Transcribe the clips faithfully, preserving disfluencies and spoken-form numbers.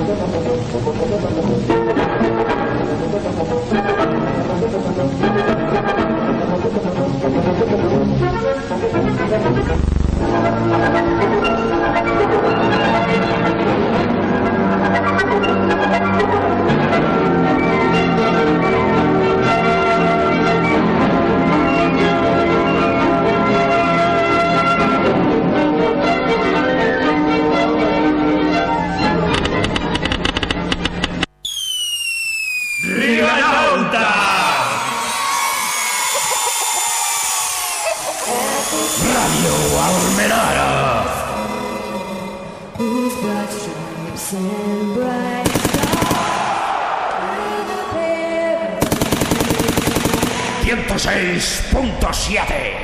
ciento seis punto siete.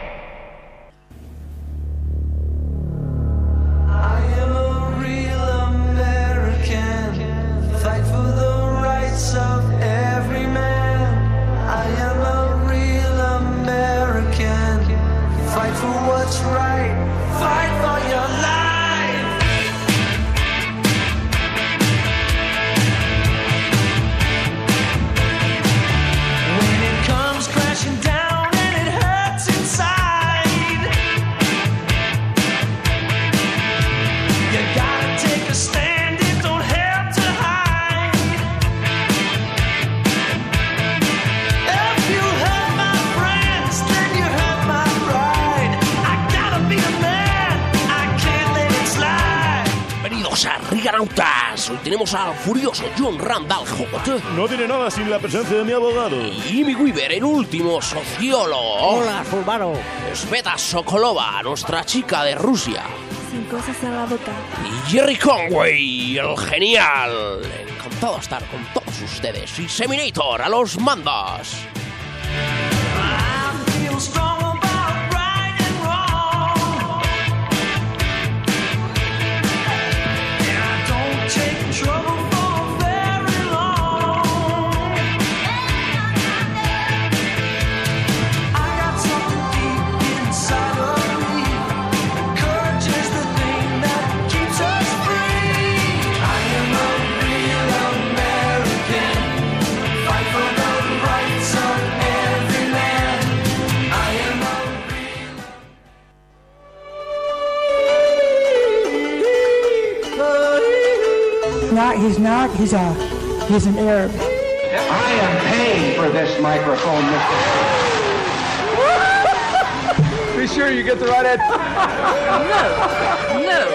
Riganautas, hoy tenemos al furioso John Randall Hot. No tiene nada sin la presencia de mi abogado. Y Amy Weaver, el último sociólogo. Hola, Fulvaro. Sveta Sokolova, nuestra chica de Rusia. Sin cosas en la boca. Y Jerry Conway, el genial. Encantado de estar con todos ustedes. Y Seminator, a los mandos. Not, he's not. He's a, he's an Arab. I am paying for this microphone, Mister Be sure you get the right head. No,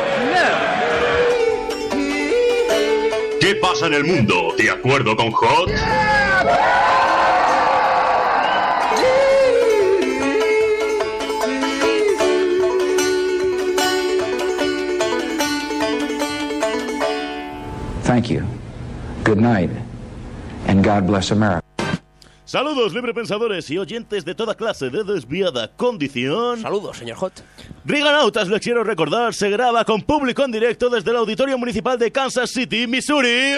no, no. ¿Qué pasa en el mundo? ¿De acuerdo con Hot? Thank you. Good night. And God bless America. Saludos, librepensadores y oyentes de toda clase de desviada condición. Saludos, señor Hot. Riganautas, les quiero recordar, se graba con público en directo desde el Auditorio Municipal de Kansas City, Missouri.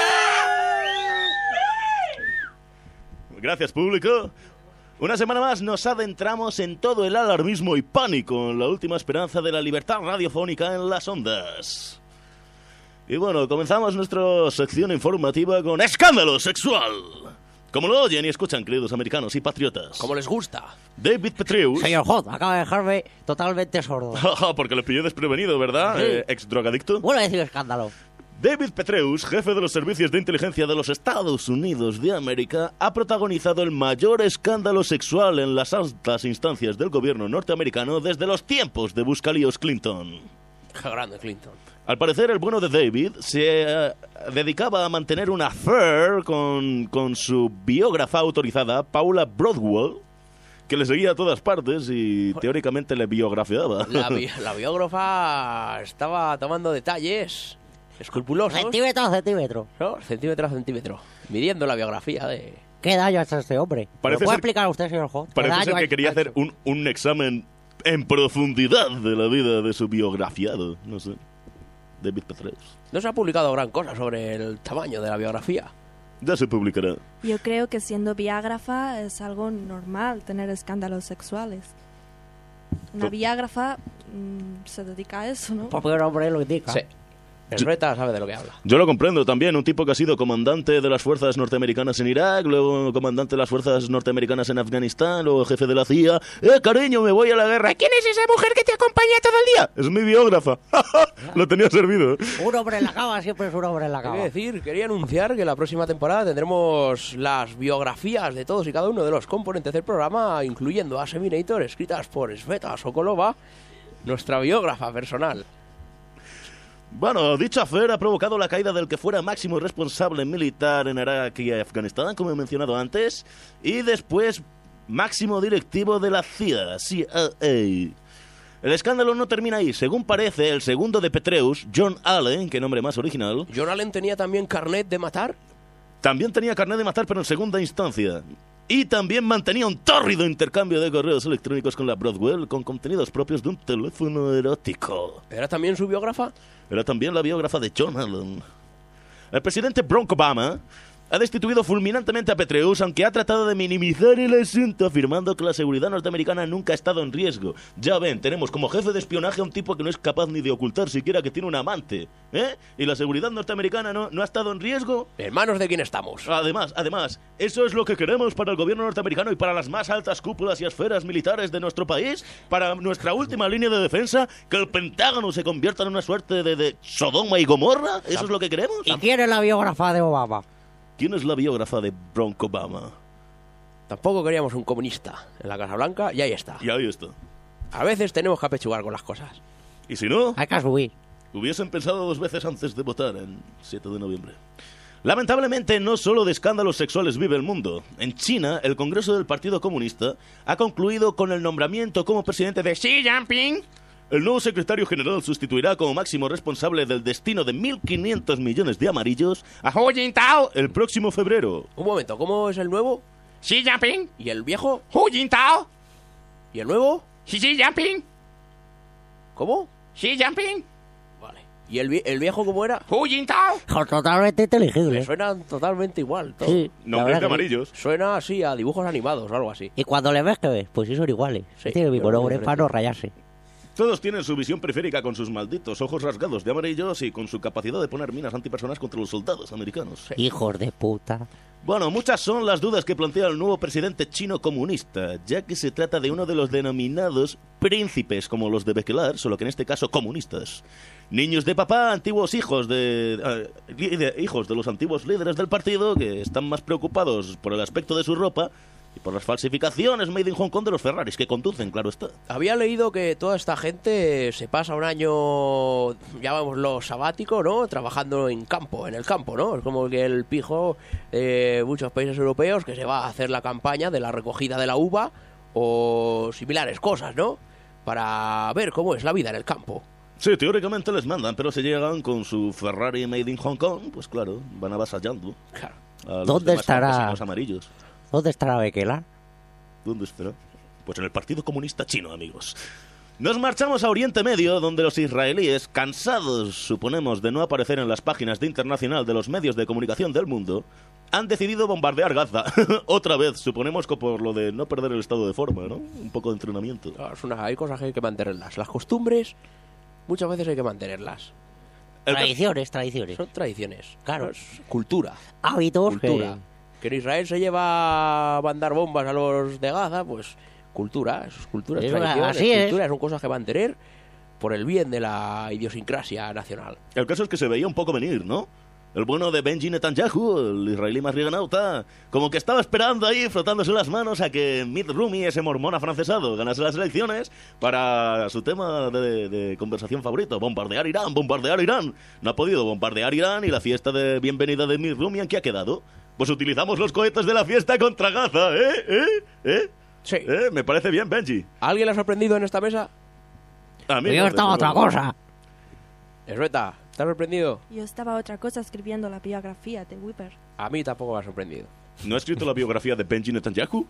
Gracias, público. Una semana más nos adentramos en todo el alarmismo y pánico en la última esperanza de la libertad radiofónica en las ondas. Y bueno, comenzamos nuestra sección informativa con escándalo sexual. Como lo oyen y escuchan, queridos americanos y patriotas. Como les gusta. David Petraeus. Señor Hot, acaba de dejarme totalmente sordo. Porque lo pilló desprevenido, ¿verdad? Sí. Eh, ex drogadicto. Vuelvo a decir escándalo. David Petraeus, jefe de los servicios de inteligencia de los Estados Unidos de América, ha protagonizado el mayor escándalo sexual en las altas instancias del gobierno norteamericano desde los tiempos de Buscalíos Clinton. Qué grande Clinton. Al parecer, el bueno de David se eh, dedicaba a mantener una affair con, con su biógrafa autorizada, Paula Broadwell, que le seguía a todas partes y teóricamente le biografiaba. La, bi la biógrafa estaba tomando detalles escrupulosos. Centímetro a centímetro. ¿No? Centímetro a centímetro. Midiendo la biografía de... ¿Qué daño ha hecho este hombre? ¿Me puede explicar a usted, señor Hot? Parece ser que quería hacer un, un examen en profundidad de la vida de su biografiado. No sé. David Petraeus. No se ha publicado gran cosa sobre el tamaño de la biografía. Ya se publicará. Yo creo que siendo biógrafa es algo normal tener escándalos sexuales. Una biógrafa mmm, se dedica a eso, ¿no? Porque el hombre lo indica. Sí. El Reta sabe de lo que habla. Yo lo comprendo también, un tipo que ha sido comandante de las fuerzas norteamericanas en Irak, luego comandante de las fuerzas norteamericanas en Afganistán, luego jefe de la C I A. ¡Eh, cariño, me voy a la guerra! ¿Quién es esa mujer que te acompaña todo el día? Es mi biógrafa. Lo tenía servido. Un hombre en la cama siempre es un hombre en la cama. Quiero decir, quería anunciar que la próxima temporada tendremos las biografías de todos y cada uno de los componentes del programa, incluyendo a Seminator, escritas por Sveta Sokolova, nuestra biógrafa personal. Bueno, dicho hacer ha provocado la caída del que fuera máximo responsable militar en Irak y Afganistán, como he mencionado antes, y después máximo directivo de la C I A, C I A. El escándalo no termina ahí. Según parece, el segundo de Petraeus, John Allen, qué nombre más original... ¿John Allen tenía también carnet de matar? También tenía carnet de matar, pero en segunda instancia. Y también mantenía un tórrido intercambio de correos electrónicos con la Broadwell, con contenidos propios de un teléfono erótico. ¿Era también su biógrafa? Era también la biógrafa de John Allen. El presidente Barack Obama ha destituido fulminantemente a Petraeus, aunque ha tratado de minimizar el asunto, afirmando que la seguridad norteamericana nunca ha estado en riesgo. Ya ven, tenemos como jefe de espionaje a un tipo que no es capaz ni de ocultar siquiera que tiene un amante, ¿eh? Y la seguridad norteamericana no, no ha estado en riesgo. ¿En manos de quién estamos? Además, además, eso es lo que queremos para el gobierno norteamericano y para las más altas cúpulas y esferas militares de nuestro país, para nuestra última línea de defensa, que el Pentágono se convierta en una suerte de, de Sodoma y Gomorra. ¿Eso es lo que queremos? ¿Y quién es la biógrafa de Obama? ¿Quién es la biógrafa de Barack Obama? Tampoco queríamos un comunista en la Casa Blanca y ahí está. Y ahí está. A veces tenemos que apechugar con las cosas. ¿Y si no? Hay que subir. Hubiesen pensado dos veces antes de votar el siete de noviembre. Lamentablemente, no solo de escándalos sexuales vive el mundo. En China, el Congreso del Partido Comunista ha concluido con el nombramiento como presidente de Xi Jinping. El nuevo secretario general sustituirá como máximo responsable del destino de mil quinientos millones de amarillos a Hu Jintao el próximo febrero. Un momento, ¿cómo es el nuevo? Xi Jinping. ¿Y el viejo? Hu Jintao. ¿Y el nuevo? Xi Jinping. ¿Cómo? Xi Jinping. Vale. ¿Y el, vie- el viejo cómo era? Hu Jintao. Totalmente inteligible. Me suenan totalmente igual. Todo. Sí, la Nombres verdad de que sí. amarillos. Suena así a dibujos animados o algo así. Y cuando le ves que ves, pues sí son iguales. Sí, Tiene el mismo pero nombre diferente. para no rayarse. Todos tienen su visión periférica con sus malditos ojos rasgados de amarillos y con su capacidad de poner minas antipersonas contra los soldados americanos. Hijos de puta. Bueno, muchas son las dudas que plantea el nuevo presidente chino comunista, ya que se trata de uno de los denominados príncipes, como los de Bekelar, solo que en este caso comunistas. Niños de papá, antiguos hijos de, eh, de hijos de los antiguos líderes del partido, que están más preocupados por el aspecto de su ropa y por las falsificaciones made in Hong Kong de los Ferraris que conducen, claro está. Había leído que toda esta gente se pasa un año, llamémoslo sabático, ¿no? Trabajando en campo, en el campo, ¿no? Es como que el pijo de muchos países europeos que se va a hacer la campaña de la recogida de la uva o similares cosas, ¿no? Para ver cómo es la vida en el campo. Sí, teóricamente les mandan, pero si llegan con su Ferrari made in Hong Kong, pues claro, van avasallando. Claro. A los ¿Dónde demás estará? campesinos amarillos. ¿Dónde estará Bekelar? ¿Dónde estará? Pues en el Partido Comunista Chino, amigos. Nos marchamos a Oriente Medio, donde los israelíes, cansados, suponemos, de no aparecer en las páginas de internacional de los medios de comunicación del mundo, han decidido bombardear Gaza. Otra vez, suponemos que por lo de no perder el estado de forma, ¿no? Un poco de entrenamiento. Claro, es una- hay cosas que hay que mantenerlas. Las costumbres, muchas veces hay que mantenerlas. El ca- Tradiciones, tradiciones. Son tradiciones. Claro. Es cultura. Hábitos Cultura. que... Que en Israel se lleva a mandar bombas a los de Gaza, pues cultura, eso es cultura, es Eso, tradición, así es es. cultura, son cosas que mantener por el bien de la idiosincrasia nacional. El caso es que se veía un poco venir, ¿no? El bueno de Benji Netanyahu, el israelí más riganauta, como que estaba esperando ahí, frotándose las manos a que Mitt Romney, ese mormón afrancesado, ganase las elecciones para su tema de, de conversación favorito, bombardear Irán, bombardear Irán. No ha podido bombardear Irán y la fiesta de bienvenida de Mitt Romney, ¿en qué ha quedado? Pues utilizamos los cohetes de la fiesta contra Gaza, ¿eh? ¿Eh? ¿Eh? Sí. ¿Eh? Me parece bien, Benji. ¿Alguien le ha sorprendido en esta mesa? A mí Yo no, estaba desde otra luego. cosa. Esbeta, ¿te ha sorprendido? Yo estaba otra cosa escribiendo la biografía de Whipper. A mí tampoco me ha sorprendido. ¿No ha escrito la biografía de Benji Netanyahu?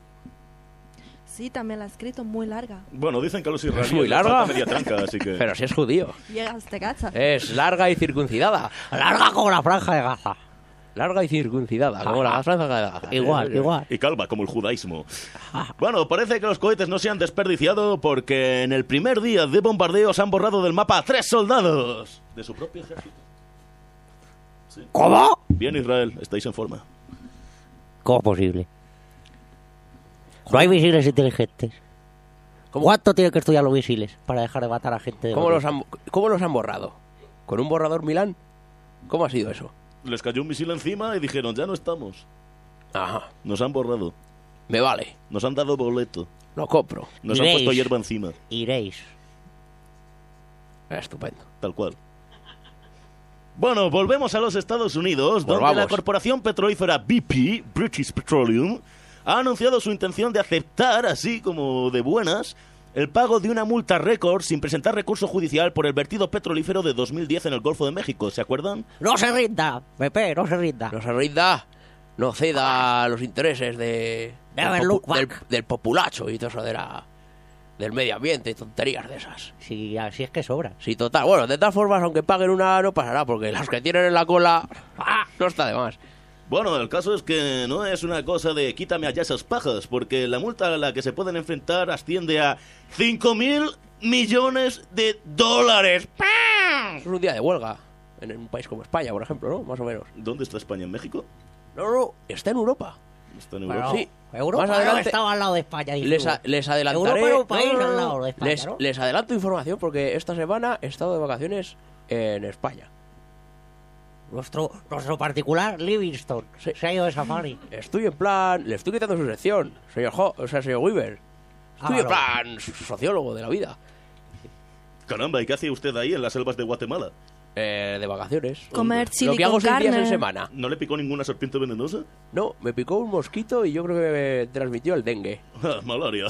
Sí, también la he escrito muy larga. Bueno, dicen que a los israelíes muy les larga. falta media tranca, así que... Pero si es judío. Llega hasta Gaza. Es larga y circuncidada. Larga como la franja de Gaza. Larga y circuncidada, como la franja de Gaza. Igual, igual. Y calva, como el judaísmo. Bueno, parece que los cohetes no se han desperdiciado porque en el primer día de bombardeos han borrado del mapa a tres soldados de su propio ejército. ¿Cómo? Bien, Israel, estáis en forma. ¿Cómo es posible? No hay misiles inteligentes. ¿Cómo? ¿Cuánto tienen que estudiar los misiles para dejar de matar a gente? De ¿Cómo los los, han, ¿Cómo los han borrado? ¿Con un borrador Milán? ¿Cómo ha sido eso? Les cayó un misil encima y dijeron, ya no estamos. Ajá, Nos han borrado. me vale, Nos han dado boleto. lo compro. Nos han Iréis. puesto hierba encima. Iréis. Estupendo. Tal cual. Bueno, volvemos a los Estados Unidos, donde Volvamos. la corporación petrolífera B P, British Petroleum, ha anunciado su intención de aceptar, así como de buenas, el pago de una multa récord sin presentar recurso judicial por el vertido petrolífero de dos mil diez en el Golfo de México. ¿Se acuerdan? No se rinda, Pepe, no se rinda. No se rinda, no ceda a los intereses de, del, Never popu- look back. del, del populacho y todo eso de la, del medio ambiente y tonterías de esas. Si así es que sobra. Sí, total. Bueno, de todas formas, aunque paguen una, no pasará, porque las que tienen en la cola, ¡ah!, no está de más. Bueno, el caso es que no es una cosa de quítame allá esas pajas, porque la multa a la que se pueden enfrentar asciende a cinco mil millones de dólares. Es un día de huelga en un país como España, por ejemplo, ¿no? Más o menos. ¿Dónde está España? ¿En México? No, no, está en Europa. Está en Pero Europa. Sí. Europa Más adelante no estaba al lado de España. dices Les, tú. a- les adelantaré. Europa era un país No, no, al no, lado de España, les, ¿no? les adelanto información porque esta semana he estado de vacaciones en España. Nuestro, nuestro particular Livingstone se, se ha ido de safari. Estoy en plan. Le estoy quitando su sección, señor Ho, o sea, señor Weaver. Estoy Ah, en no. plan sociólogo de la vida. Caramba, ¿y qué hacía usted ahí en las selvas de Guatemala? Eh, de vacaciones. Comer Lo chili que hago con seis días en carne. semana. ¿No le picó ninguna serpiente venenosa? No, me picó un mosquito y yo creo que me transmitió el dengue. Ah, malaria.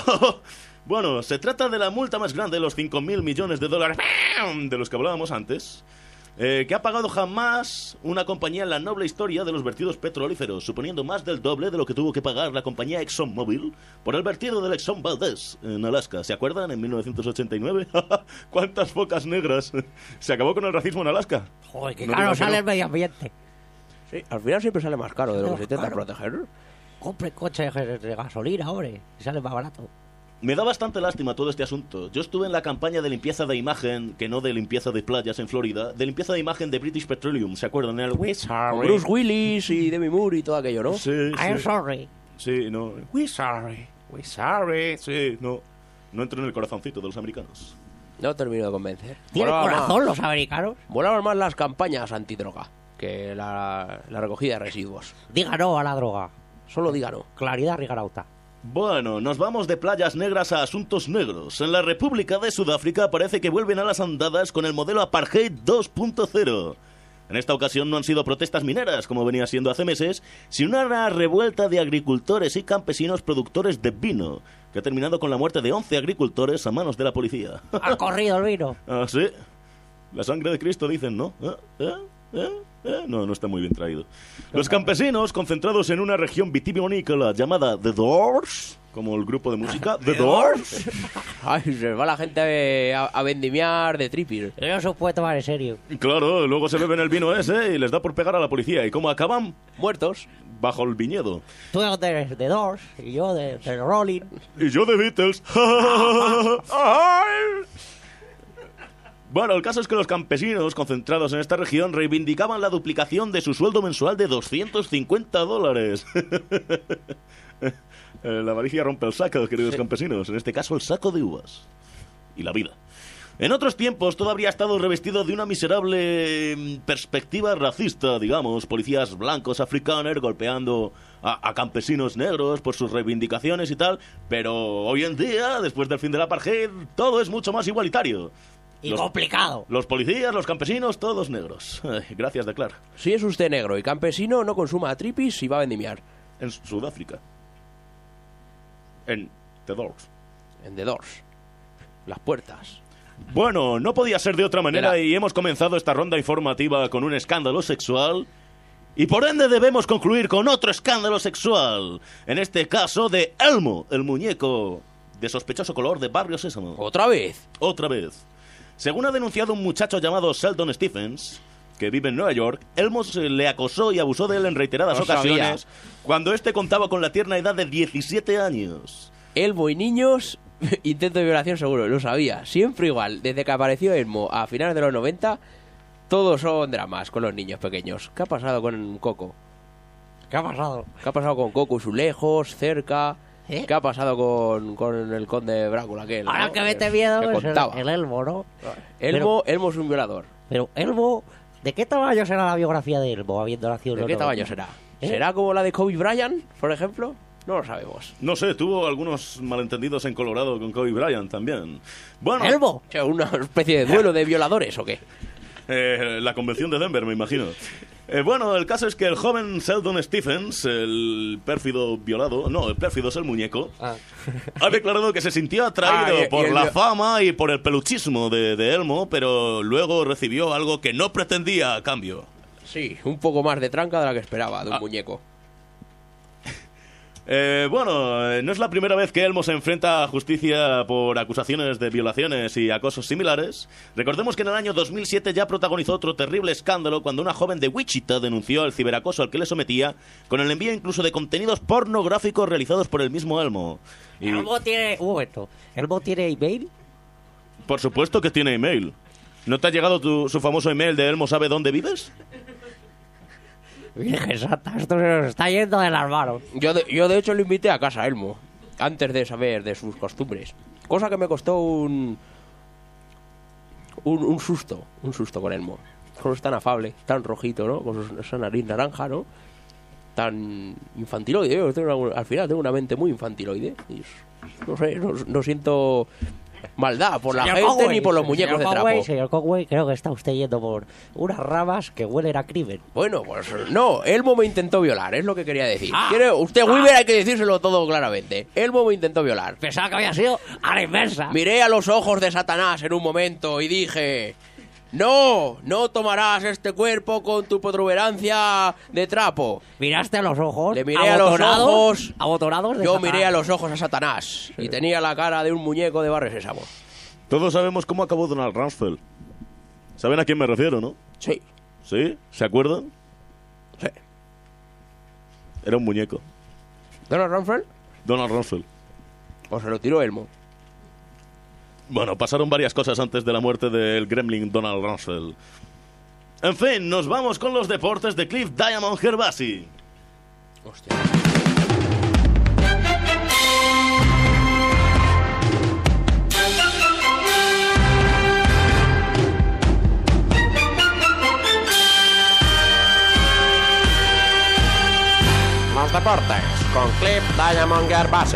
Bueno, se trata de la multa más grande de los cinco mil millones de dólares de los que hablábamos antes, eh, que ha pagado jamás una compañía en la noble historia de los vertidos petrolíferos, suponiendo más del doble de lo que tuvo que pagar la compañía ExxonMobil por el vertido del Exxon Valdez en Alaska. ¿Se acuerdan? En mil novecientos ochenta y nueve. ¿Cuántas focas negras? ¿Se acabó con el racismo en Alaska? Joder, que No caro digas que sale no. el medio ambiente. Sí, al final siempre sale más caro de lo No, que se intenta claro. proteger. Compre coche de, de gasolina, hombre. Y sale más barato. Me da bastante lástima todo este asunto. Yo estuve en la campaña de limpieza de imagen, que no de limpieza de playas en Florida, de limpieza de imagen de British Petroleum, ¿se acuerdan? En el Con Bruce Willis y Demi Moore y todo aquello, ¿no? Sí, I'm sí. sorry. Sí, no. We sorry. We sorry. Sí, no. No entro en el corazoncito de los americanos. No termino de convencer. ¿Tienen Volaban corazón más- los americanos? Volaban más las campañas antidroga que la, la recogida de residuos. Diga no a la droga. Solo diga no. Claridad Rigarauta. Bueno, nos vamos de playas negras a asuntos negros. En la República de Sudáfrica parece que vuelven a las andadas con el modelo Apartheid dos punto cero. En esta ocasión no han sido protestas mineras, como venía siendo hace meses, sino una revuelta de agricultores y campesinos productores de vino, que ha terminado con la muerte de once agricultores a manos de la policía. Ha corrido el vino. ¿Ah, sí? La sangre de Cristo, dicen, ¿no? ¿Eh? ¿Eh? ¿Eh? ¿Eh? No, no está muy bien traído. Los campesinos, concentrados en una región vitivinícola llamada The Doors, como el grupo de música, The Doors, Ay, se va la gente a, a vendimiar de tripir. No se puede tomar en serio. claro, luego se beben el vino ese y les da por pegar a la policía. ¿Y cómo acaban? Muertos. Bajo el viñedo. Tú de dónde eres, de Doors, y yo de, de Rolling. Y yo de Beatles. Bueno, el caso es que los campesinos concentrados en esta región reivindicaban la duplicación de su sueldo mensual de doscientos cincuenta dólares. Eh, La avaricia rompe el saco, queridos campesinos. En este caso, el saco de uvas. Y la vida. En otros tiempos todo habría estado revestido de una miserable mm, perspectiva racista, digamos, policías blancos africanos golpeando a, a campesinos negros por sus reivindicaciones y tal, pero hoy en día, después del fin del apartheid, todo es mucho más igualitario. Y Los- complicado. Los policías, los campesinos, todos negros. Ay, gracias, Declar. Si es usted negro y campesino, no consuma tripis y va a vendimiar. En Sudáfrica. En The Doors. En The Doors. Las puertas. Bueno, no podía ser de otra manera Era- y hemos comenzado esta ronda informativa con un escándalo sexual y por ende debemos concluir con otro escándalo sexual. En este caso de Elmo, el muñeco de sospechoso color de Barrio Sésamo. ¿Otra vez? Otra vez. Según ha denunciado un muchacho llamado Sheldon Stephens, que vive en Nueva York, Elmo se le acosó y abusó de él en reiteradas No ocasiones cuando este contaba con la tierna edad de diecisiete años. Elmo y niños, intento de violación seguro, lo sabía. Siempre igual. Desde que apareció Elmo a finales de los noventa, Todos son dramas con los niños pequeños. ¿Qué ha pasado con Coco? ¿Qué ha pasado? ¿Qué ha pasado con Coco y su lejos, cerca? ¿Eh? ¿Qué ha pasado con, con el conde Drácula aquel? Ahora ¿no? que mete miedo que es el, contaba. el Elmo, ¿no? Elmo, Elmo es un violador. Pero, pero Elmo, ¿de qué tamaño será la biografía de Elmo, habiendo nacido en ¿De los qué noventa? tamaño será? ¿Eh? ¿Será como la de Kobe Bryant, por ejemplo? No lo sabemos. No sé, tuvo algunos malentendidos en Colorado con Kobe Bryant también. Bueno, ¿Elmo? O sea, ¿una especie de duelo de violadores o qué? eh, la convención de Denver, me imagino. Eh, bueno, el caso es que el joven Sheldon Stephens, el pérfido violado, no, el pérfido es el muñeco, Ah. ha declarado que se sintió atraído Ah, y- y por el la vi- fama y por el peluchismo de, de Elmo, pero luego recibió algo que no pretendía a cambio. Sí, un poco más de tranca de la que esperaba de un Ah. muñeco. Eh, bueno, eh, no es la primera vez que Elmo se enfrenta a justicia por acusaciones de violaciones y acosos similares. Recordemos que en el año dos mil siete ya protagonizó otro terrible escándalo cuando una joven de Wichita denunció el ciberacoso al que le sometía con el envío incluso de contenidos pornográficos realizados por el mismo Elmo. Y Elmo tiene... Un momento. ¿Elmo tiene email? por supuesto que tiene email. ¿No te ha llegado tu- su famoso email de Elmo sabe dónde vives? Virgen Santa, esto se nos está yendo de las manos. Yo de, yo de hecho lo invité a casa a Elmo, antes de saber de sus costumbres. Cosa que me costó un... Un, un susto, un susto con Elmo. Con es tan afable, tan rojito, ¿no? Con su- esa nariz naranja, ¿no? Tan infantiloide. Yo tengo una- al final tengo una mente muy infantiloide. Y es- no sé, no, no siento maldad por la Señor gente Conway, ni por los muñecos señor de Conway, trapo. Señor Conway, creo que está usted yendo por unas ramas que huelen a crimen. Bueno, pues no, Elmo me intentó violar, es lo que quería decir. Ah. Quiere- usted, Weaver, hay que decírselo todo claramente. Elmo me intentó violar. Pensaba que había sido a la inversa. Miré a los ojos de Satanás en un momento y dije: no, no tomarás este cuerpo con tu protuberancia de trapo. Miraste a los ojos. Le miré a los abotonados- ojos. Abotonados de Yo Satanás. miré a los ojos a Satanás y tenía la cara de un muñeco de Barrio Sésamo. Todos sabemos cómo acabó Donald Rumsfeld. ¿Saben a quién me refiero, no? Sí, ¿Sí? ¿Se acuerdan? sí. Era un muñeco. ¿Donald Rumsfeld? Donald Rumsfeld. O se lo tiró Elmo. Bueno, pasaron varias cosas antes de la muerte del gremlin Donald Rumsfeld. En fin, nos vamos con los deportes de Cliff Diamond Gervasi. Hostia. Los deportes con Cliff Diamond Gervasi.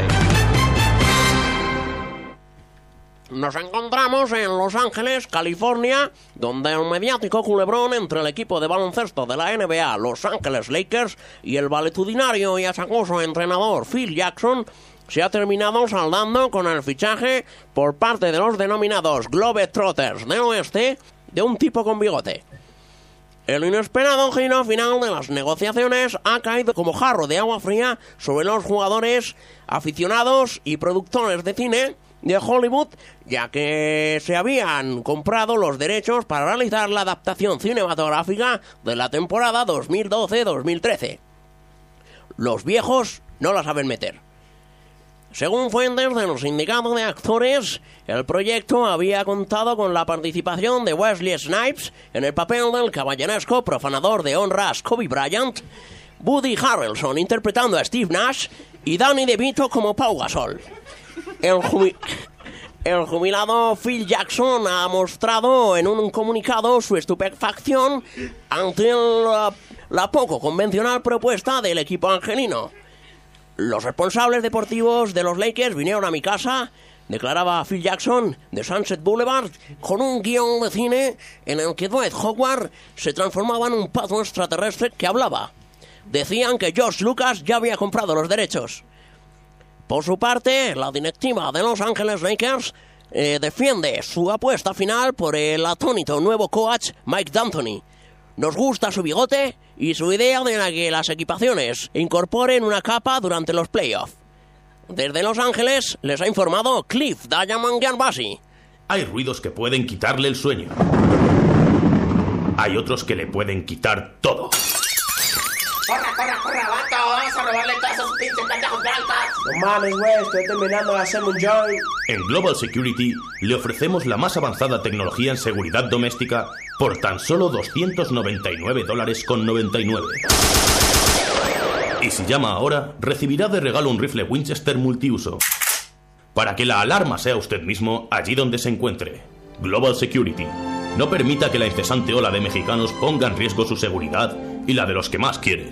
Nos encontramos en Los Ángeles, California, donde el mediático culebrón entre el equipo de baloncesto de la N B A, Los Ángeles Lakers, y el valetudinario y achacoso entrenador Phil Jackson se ha terminado saldando con el fichaje por parte de los denominados Globetrotters del Oeste de un tipo con bigote. El inesperado giro final de las negociaciones ha caído como jarro de agua fría sobre los jugadores, aficionados y productores de cine de Hollywood, ya que se habían comprado los derechos para realizar la adaptación cinematográfica de la temporada dos mil doce dos mil trece. Los viejos no la saben meter. Según fuentes de los sindicatos de actores, el proyecto había contado con la participación de Wesley Snipes en el papel del caballeresco profanador de honras Kobe Bryant, Woody Harrelson interpretando a Steve Nash y Danny DeVito como Pau Gasol. El, jumi- el jubilado Phil Jackson ha mostrado en un comunicado su estupefacción ante la, la poco convencional propuesta del equipo angelino. Los responsables deportivos de los Lakers vinieron a mi casa, declaraba Phil Jackson, de Sunset Boulevard, con un guión de cine en el que Dwight Howard se transformaba en un pato extraterrestre que hablaba. Decían que George Lucas ya había comprado los derechos. Por su parte, la directiva de Los Ángeles Lakers eh, defiende su apuesta final por el atónito nuevo coach Mike D'Antoni. Nos gusta su bigote y su idea de la que las equipaciones incorporen una capa durante los playoffs. Desde Los Ángeles les ha informado Cliff Diamond Gervasi. Hay ruidos que pueden quitarle el sueño. Hay otros que le pueden quitar todo. ¡Corra, corra, corra, vato! ¡Vamos a robarle todas esas pinches pendejos blancas! No mames, güey, estoy terminando de hacerme un joint. En Global Security le ofrecemos la más avanzada tecnología en seguridad doméstica por tan solo doscientos noventa y nueve dólares con noventa y nueve. Y si llama ahora, recibirá de regalo un rifle Winchester multiuso, para que la alarma sea usted mismo allí donde se encuentre. Global Security. No permita que la incesante ola de mexicanos ponga en riesgo su seguridad y la de los que más quiere.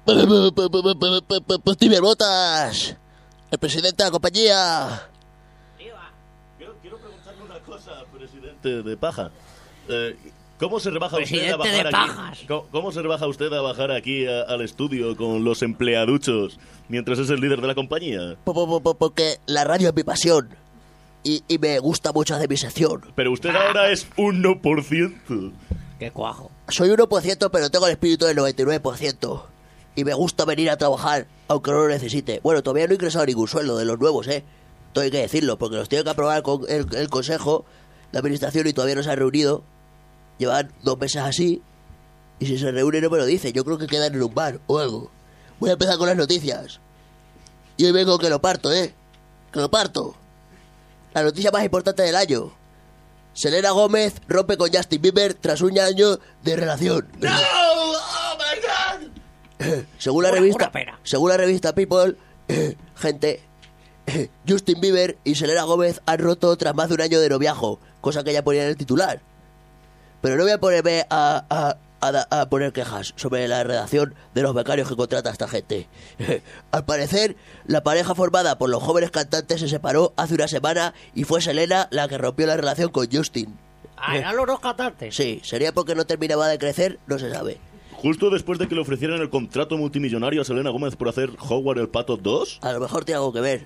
Pues Tiber Botas, el presidente de la compañía. Quiero, quiero preguntarle una cosa, presidente de paja. Eh, ¿Cómo se rebaja Presidente usted a bajar de pajas. aquí? ¿Cómo, cómo se rebaja usted a bajar aquí a- al estudio con los empleaduchos mientras es el líder de la compañía? Po- po- po- Porque la radio es mi pasión y, y me gusta mucho hacer mi sección. Pero usted ahora es uno por ciento. Qué cuajo. Soy uno por ciento, pero tengo el espíritu del noventa y nueve por ciento. Y me gusta venir a trabajar, aunque no lo necesite. Bueno, todavía no he ingresado ningún sueldo de los nuevos, ¿eh? Todo hay que decirlo, porque los tiene que aprobar con el, el consejo, la administración, y todavía no se han reunido. Llevan dos meses así, y si se reúnen no me lo dicen. Yo creo que quedan en un bar o algo. Voy a empezar con las noticias. Y hoy vengo que lo parto, ¿eh? Que lo parto. La noticia más importante del año. Selena Gómez rompe con Justin Bieber tras un año de relación. ¡No! ¡Oh, my God! Según la Una- revista, una pena. según la revista People, gente, Justin Bieber y Selena Gómez han roto tras más de un año de noviajo, cosa que ya ponía en el titular. Pero no voy a ponerme a, a, a da- a poner quejas sobre la redacción de los becarios que contrata esta gente. Al parecer, la pareja formada por los jóvenes cantantes se separó hace una semana y fue Selena la que rompió la relación con Justin. Ah, eran los dos cantantes. Sí, sería porque no terminaba de crecer, no se sabe. Justo después de que le ofrecieran el contrato multimillonario a Selena Gómez por hacer Howard el Pato dos. A lo mejor tiene algo que ver.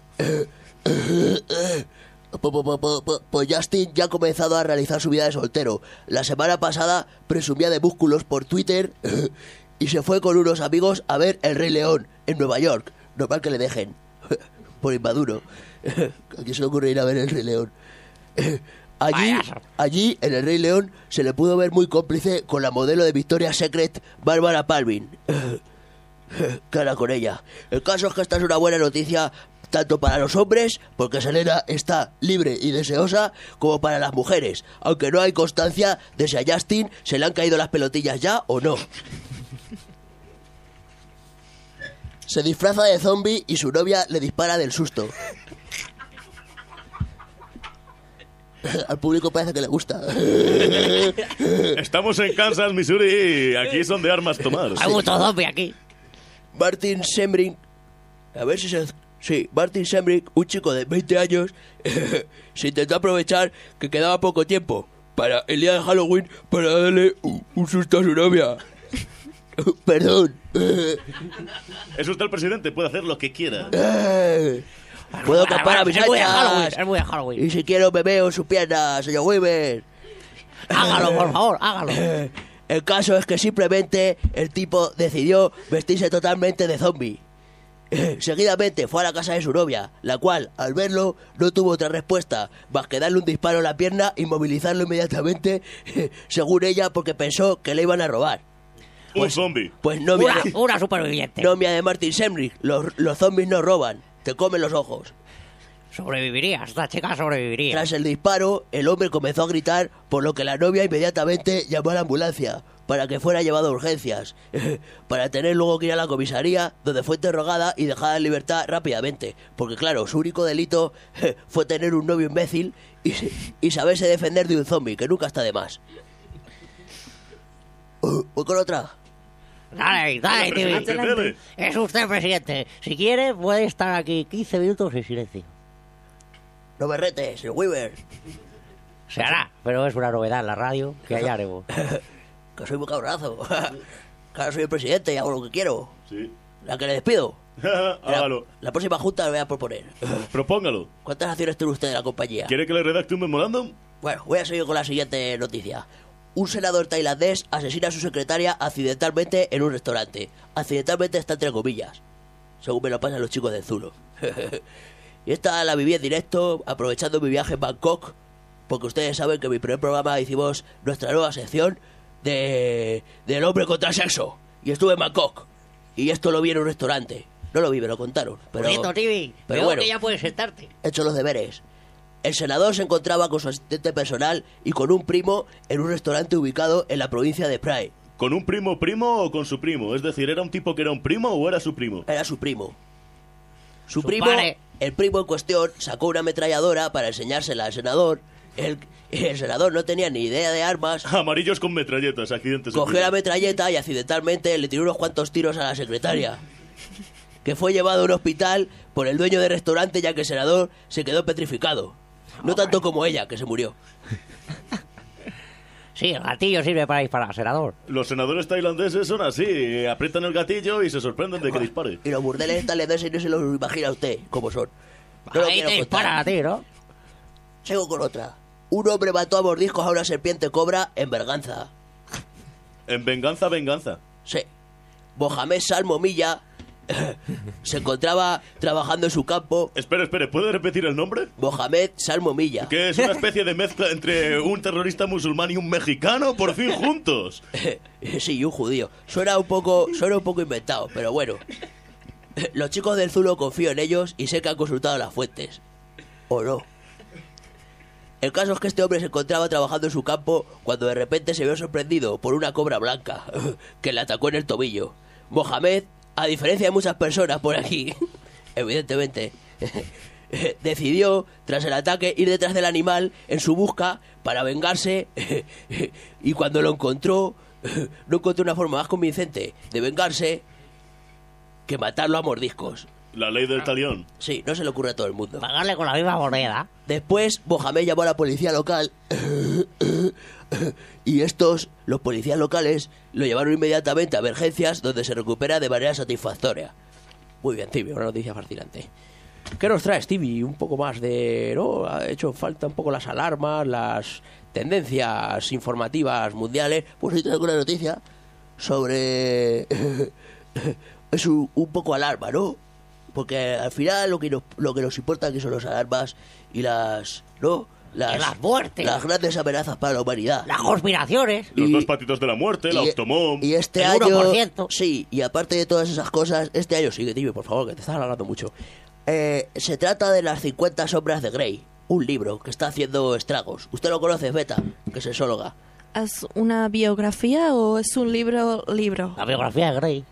Po- po- po- po- po- Pues Justin ya ha comenzado a realizar su vida de soltero. La semana pasada presumía de músculos por Twitter y se fue con unos amigos a ver El Rey León en Nueva York. Normal que le dejen. Por inmaduro. ¿A quién se le ocurre ir a ver El Rey León? Allí, Payaso. allí, en El Rey León, se le pudo ver muy cómplice con la modelo de Victoria's Secret, Bárbara Palvin. Cara con ella. El caso es que esta es una buena noticia tanto para los hombres, porque Selena está libre y deseosa, como para las mujeres, aunque no hay constancia de si a Justin se le han caído las pelotillas ya o no. Se disfraza de zombie y su novia le dispara del susto. Al público parece que le gusta. Estamos en Kansas, Missouri. Aquí son de armas tomar. Hay mucho zombie aquí. Martin Sembrink, a ver si se... Sí, Martin Sembrink, un chico de veinte años, se intentó aprovechar que quedaba poco tiempo para el día de Halloween para darle un, un susto a su novia. Perdón. Es usted el presidente, puede hacer lo que quiera. Puedo escapar a mis Es muy de Halloween, anchas. es muy de Halloween. Y si quiero me veo sus piernas, señor Weaver. Hágalo, por favor, hágalo. El caso es que simplemente el tipo decidió vestirse totalmente de zombie. Seguidamente fue a la casa de su novia, la cual, al verlo, no tuvo otra respuesta más que darle un disparo en la pierna y movilizarlo inmediatamente, según ella, porque pensó que le iban a robar. Un zombie. Pues novia, Una, de, una superviviente. novia de Martin Semrich, los, los zombies no roban, te comen los ojos. Sobreviviría, esta chica sobreviviría. Tras el disparo, el hombre comenzó a gritar, por lo que la novia inmediatamente llamó a la ambulancia para que fuera llevado a urgencias, para tener luego que ir a la comisaría, donde fue interrogada y dejada en libertad rápidamente, porque claro, su único delito fue tener un novio imbécil y, y saberse defender de un zombie, que nunca está de más. Uh, ¿Voy con otra? Dale, dale, Presidente, tío. dele. Es usted presidente. Si quiere, puede estar aquí quince minutos en silencio. No me retes, el Weaver, Se hará, pero es una novedad en la radio que allá haremos. que soy muy cabronazo. Claro, soy el presidente y hago lo que quiero. Sí. La que le despido. La, Hágalo. la próxima junta le voy a proponer. Propóngalo. ¿Cuántas acciones tiene usted de la compañía? ¿Quiere que le redacte un memorándum? Bueno, voy a seguir con la siguiente noticia. Un senador tailandés asesina a su secretaria accidentalmente en un restaurante. Accidentalmente está entre comillas, según me lo pasan los chicos de Zulo. Y esta la viví en directo, aprovechando mi viaje en Bangkok, porque ustedes saben que en mi primer programa hicimos nuestra nueva sección de del hombre contra el sexo. Y estuve en Bangkok. Y esto lo vi en un restaurante. No lo vi, me lo contaron. Pero, Bonito, Tibi. pero Veo bueno. que ya puedes sentarte. he hecho los deberes. El senador se encontraba con su asistente personal y con un primo en un restaurante ubicado en la provincia de Praia. ¿Con un primo primo o con su primo? Es decir, ¿era un tipo que era un primo o era su primo? Era su primo. Su, Su primo, padre. el primo en cuestión, sacó una ametralladora para enseñársela al senador El, el senador no tenía ni idea de armas. Amarillos con metralletas, accidentes. Cogió la metralleta y accidentalmente le tiró unos cuantos tiros a la secretaria, que fue llevado a un hospital por el dueño del restaurante, ya que el senador se quedó petrificado. No tanto como ella, que se murió. Sí, el gatillo sirve para disparar, senador. Los senadores tailandeses son así, aprietan el gatillo y se sorprenden de que dispare. Y los burdeles tailandeses no se los imagina usted cómo son. No Ahí te dispara a ti, ¿no? Sigo con otra. Un hombre mató a mordiscos a una serpiente cobra en venganza. En venganza, venganza. Sí. Mohamed Salmo Milla se encontraba trabajando en su campo. Espere, espere, ¿puede repetir el nombre? Mohamed Salmo Milla. Que es una especie de mezcla entre un terrorista musulmán y un mexicano, por fin juntos. Sí, y un judío. Suena un poco, suena un poco inventado, pero bueno. Los chicos del Zulo confío en ellos y sé que han consultado las fuentes. ¿O no? El caso es que este hombre se encontraba trabajando en su campo cuando de repente se vio sorprendido por una cobra blanca que le atacó en el tobillo. Mohamed, a diferencia de muchas personas por aquí, evidentemente, decidió, tras el ataque, ir detrás del animal en su busca para vengarse y cuando lo encontró, no encontró una forma más convincente de vengarse que matarlo a mordiscos. La ley del talión. Sí, no se le ocurre a todo el mundo. Pagarle con la misma moneda. Después, Mohamed llamó a la policía local y estos, los policías locales, lo llevaron inmediatamente a emergencias donde se recupera de manera satisfactoria. Muy bien, Tibi, una noticia fascinante. ¿Qué nos traes, Tibi? Un poco más de... ¿no? Ha hecho falta un poco las alarmas, las tendencias informativas mundiales. Pues hoy traigo una noticia sobre... es un, un poco alarma, ¿no? Porque al final lo que nos, lo que nos importa aquí son las alarmas y las... ¿no? Las, las muertes. Las grandes amenazas para la humanidad. Las conspiraciones. Los Y- dos patitos de la muerte, la y- Octomom. Y este El año... uno por ciento. Sí, y aparte de todas esas cosas, este año sigue, Tibi, por favor, que te estás alargando mucho. Eh, se trata de las cincuenta sombras de Grey, un libro que está haciendo estragos. ¿Usted lo conoce, Beta, que es sexóloga? ¿Es una biografía o es un libro libro? La biografía de Grey.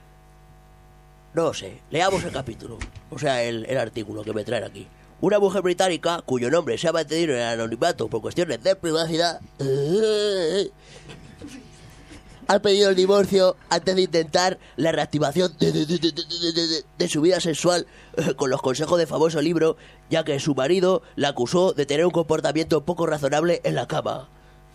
No sé, leamos el capítulo, o sea, el, el artículo que me traen aquí. Una mujer británica, cuyo nombre se ha mantenido en el anonimato por cuestiones de privacidad, ha pedido el divorcio antes de intentar la reactivación de, de- de- de- de- de- de- de su vida sexual eh, con los consejos del famoso libro, ya que su marido la acusó de tener un comportamiento poco razonable en la cama.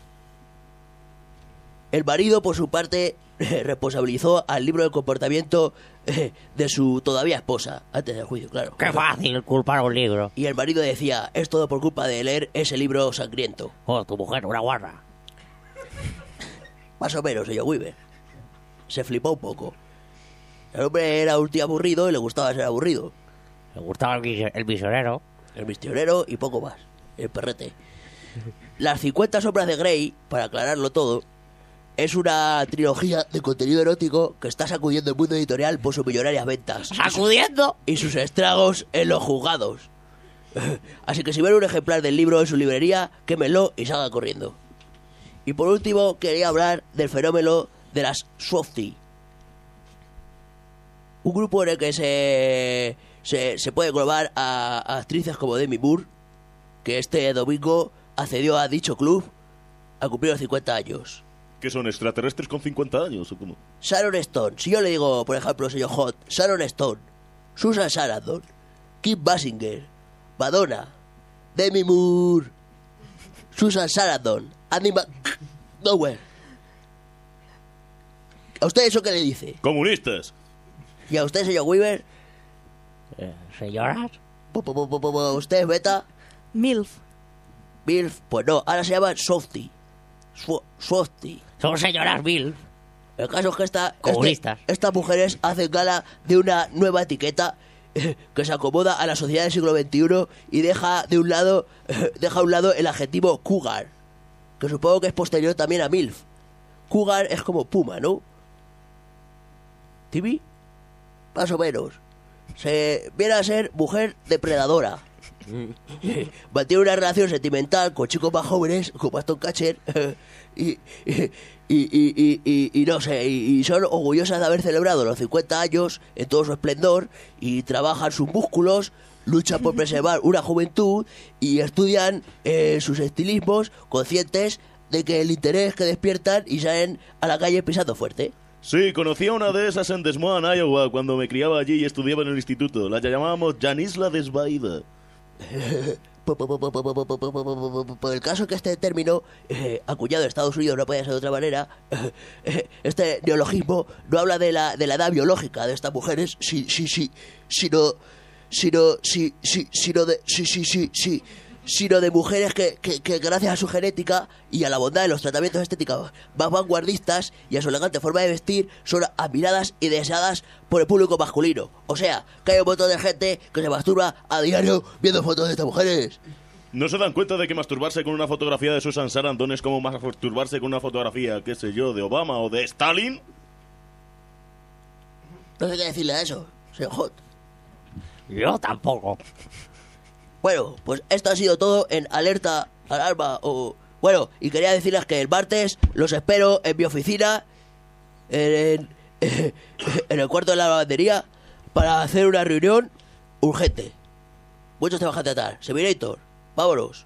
El marido, por su parte, responsabilizó al libro del comportamiento eh, de su todavía esposa, antes del juicio, claro. Qué fácil culpar a un libro. Y el marido decía, es todo por culpa de leer ese libro sangriento. Oh, tu mujer, una guarra. Más o menos, señor Weaver. Se flipó un poco. El hombre era un tío aburrido y le gustaba ser aburrido. Le gustaba el, vis- el visionero. El misionero y poco más. El perrete. Las cincuenta sombras de Grey, para aclararlo todo, es una trilogía de contenido erótico que está sacudiendo el mundo editorial por sus millonarias ventas. ¡Sacudiendo! Y sus estragos en los juzgados. Así que si ven un ejemplar del libro en su librería, quémelo y salga corriendo. Y por último, quería hablar del fenómeno de las Swifties. Un grupo en el que se, se, se puede englobar a, a actrices como Demi Moore, que este domingo accedió a dicho club a cumplir los cincuenta años. ¿Qué son extraterrestres con cincuenta años o cómo? Sharon Stone, si yo le digo, por ejemplo, señor Hot, Sharon Stone, Susan Sarandon, Kim Basinger, Madonna, Demi Moore, Susan Sarandon, Andy McDowell. ¿A usted eso qué le dice? ¡Comunistas! ¿Y a usted, señor Weaver? Eh, ¿Señoras? Po, po, po, po, po, ¿Usted, Beta? MILF. Milf, pues no, ahora se llaman Softie. Swo- Swiftie. Son señoras mil. El caso es que esta, Comunistas. este- estas mujeres hacen gala de una nueva etiqueta eh, que se acomoda a la sociedad del siglo veintiuno y deja de un lado eh, deja a un lado el adjetivo cougar, que supongo que es posterior también a MILF. Cougar es como puma, ¿no? ¿Tibi? Más o menos. Se viene a ser mujer depredadora. Mantiene una relación sentimental con chicos más jóvenes, como Aston Catcher, y, y, y, y, y- y no sé, y, y son orgullosas de haber celebrado los cincuenta años en todo su esplendor y trabajan sus músculos luchan por preservar una juventud y estudian eh, sus estilismos conscientes de que el interés que despiertan y salen a la calle pisando fuerte. Sí, conocí a una de esas en Des Moines, Iowa, cuando me criaba allí y estudiaba en el instituto. La llamábamos Janisla Desvaída. Por el caso que este término, eh, acuñado en Estados Unidos, no puede ser de otra manera, eh, este neologismo no habla de la, de la edad biológica de estas mujeres, sí, sí, sí, sino, sino, sí, sí, sino de, sí, sí, sí, sí, sino de mujeres que, que, que gracias a su genética y a la bondad de los tratamientos estéticos más vanguardistas y a su elegante forma de vestir, son admiradas y deseadas por el público masculino. O sea, que hay un montón de gente que se masturba a diario viendo fotos de estas mujeres. ¿No se dan cuenta de que masturbarse con una fotografía de Susan Sarandon es como masturbarse con una fotografía, qué sé yo, de Obama o de Stalin? No sé qué decirle a eso, señor Hot. Yo tampoco. Bueno, pues esto ha sido todo en Alerta Alarma o... Bueno, y quería decirles que el martes los espero en mi oficina, en, en, en el cuarto de la lavandería, para hacer una reunión urgente. Muchos temas que tratar. Seminator, vámonos.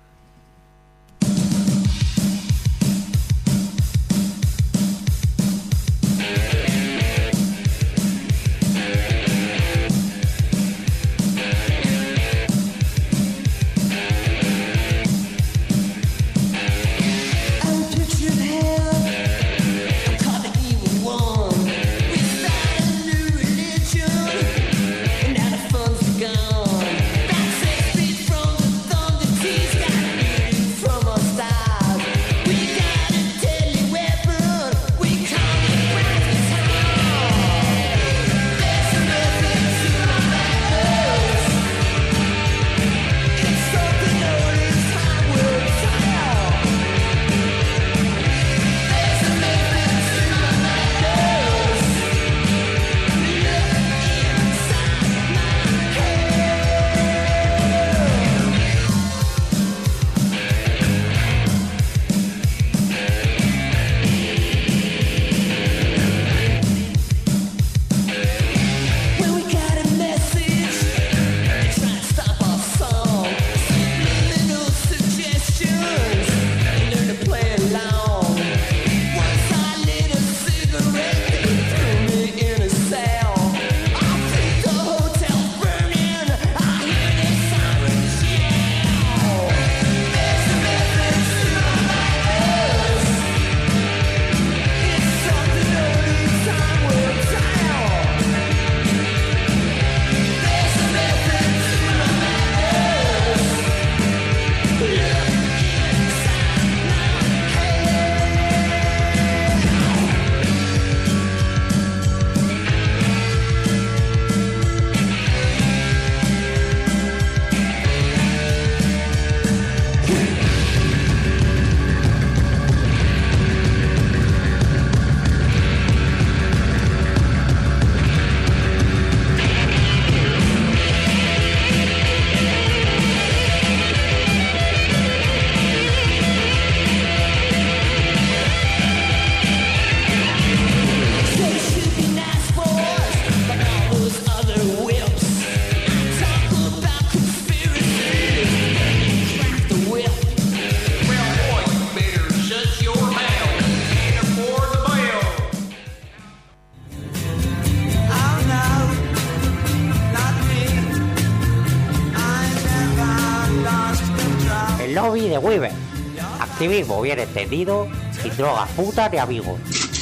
Lobby de Weaver. Activismo bien entendido, sin drogas, putas ni amigos.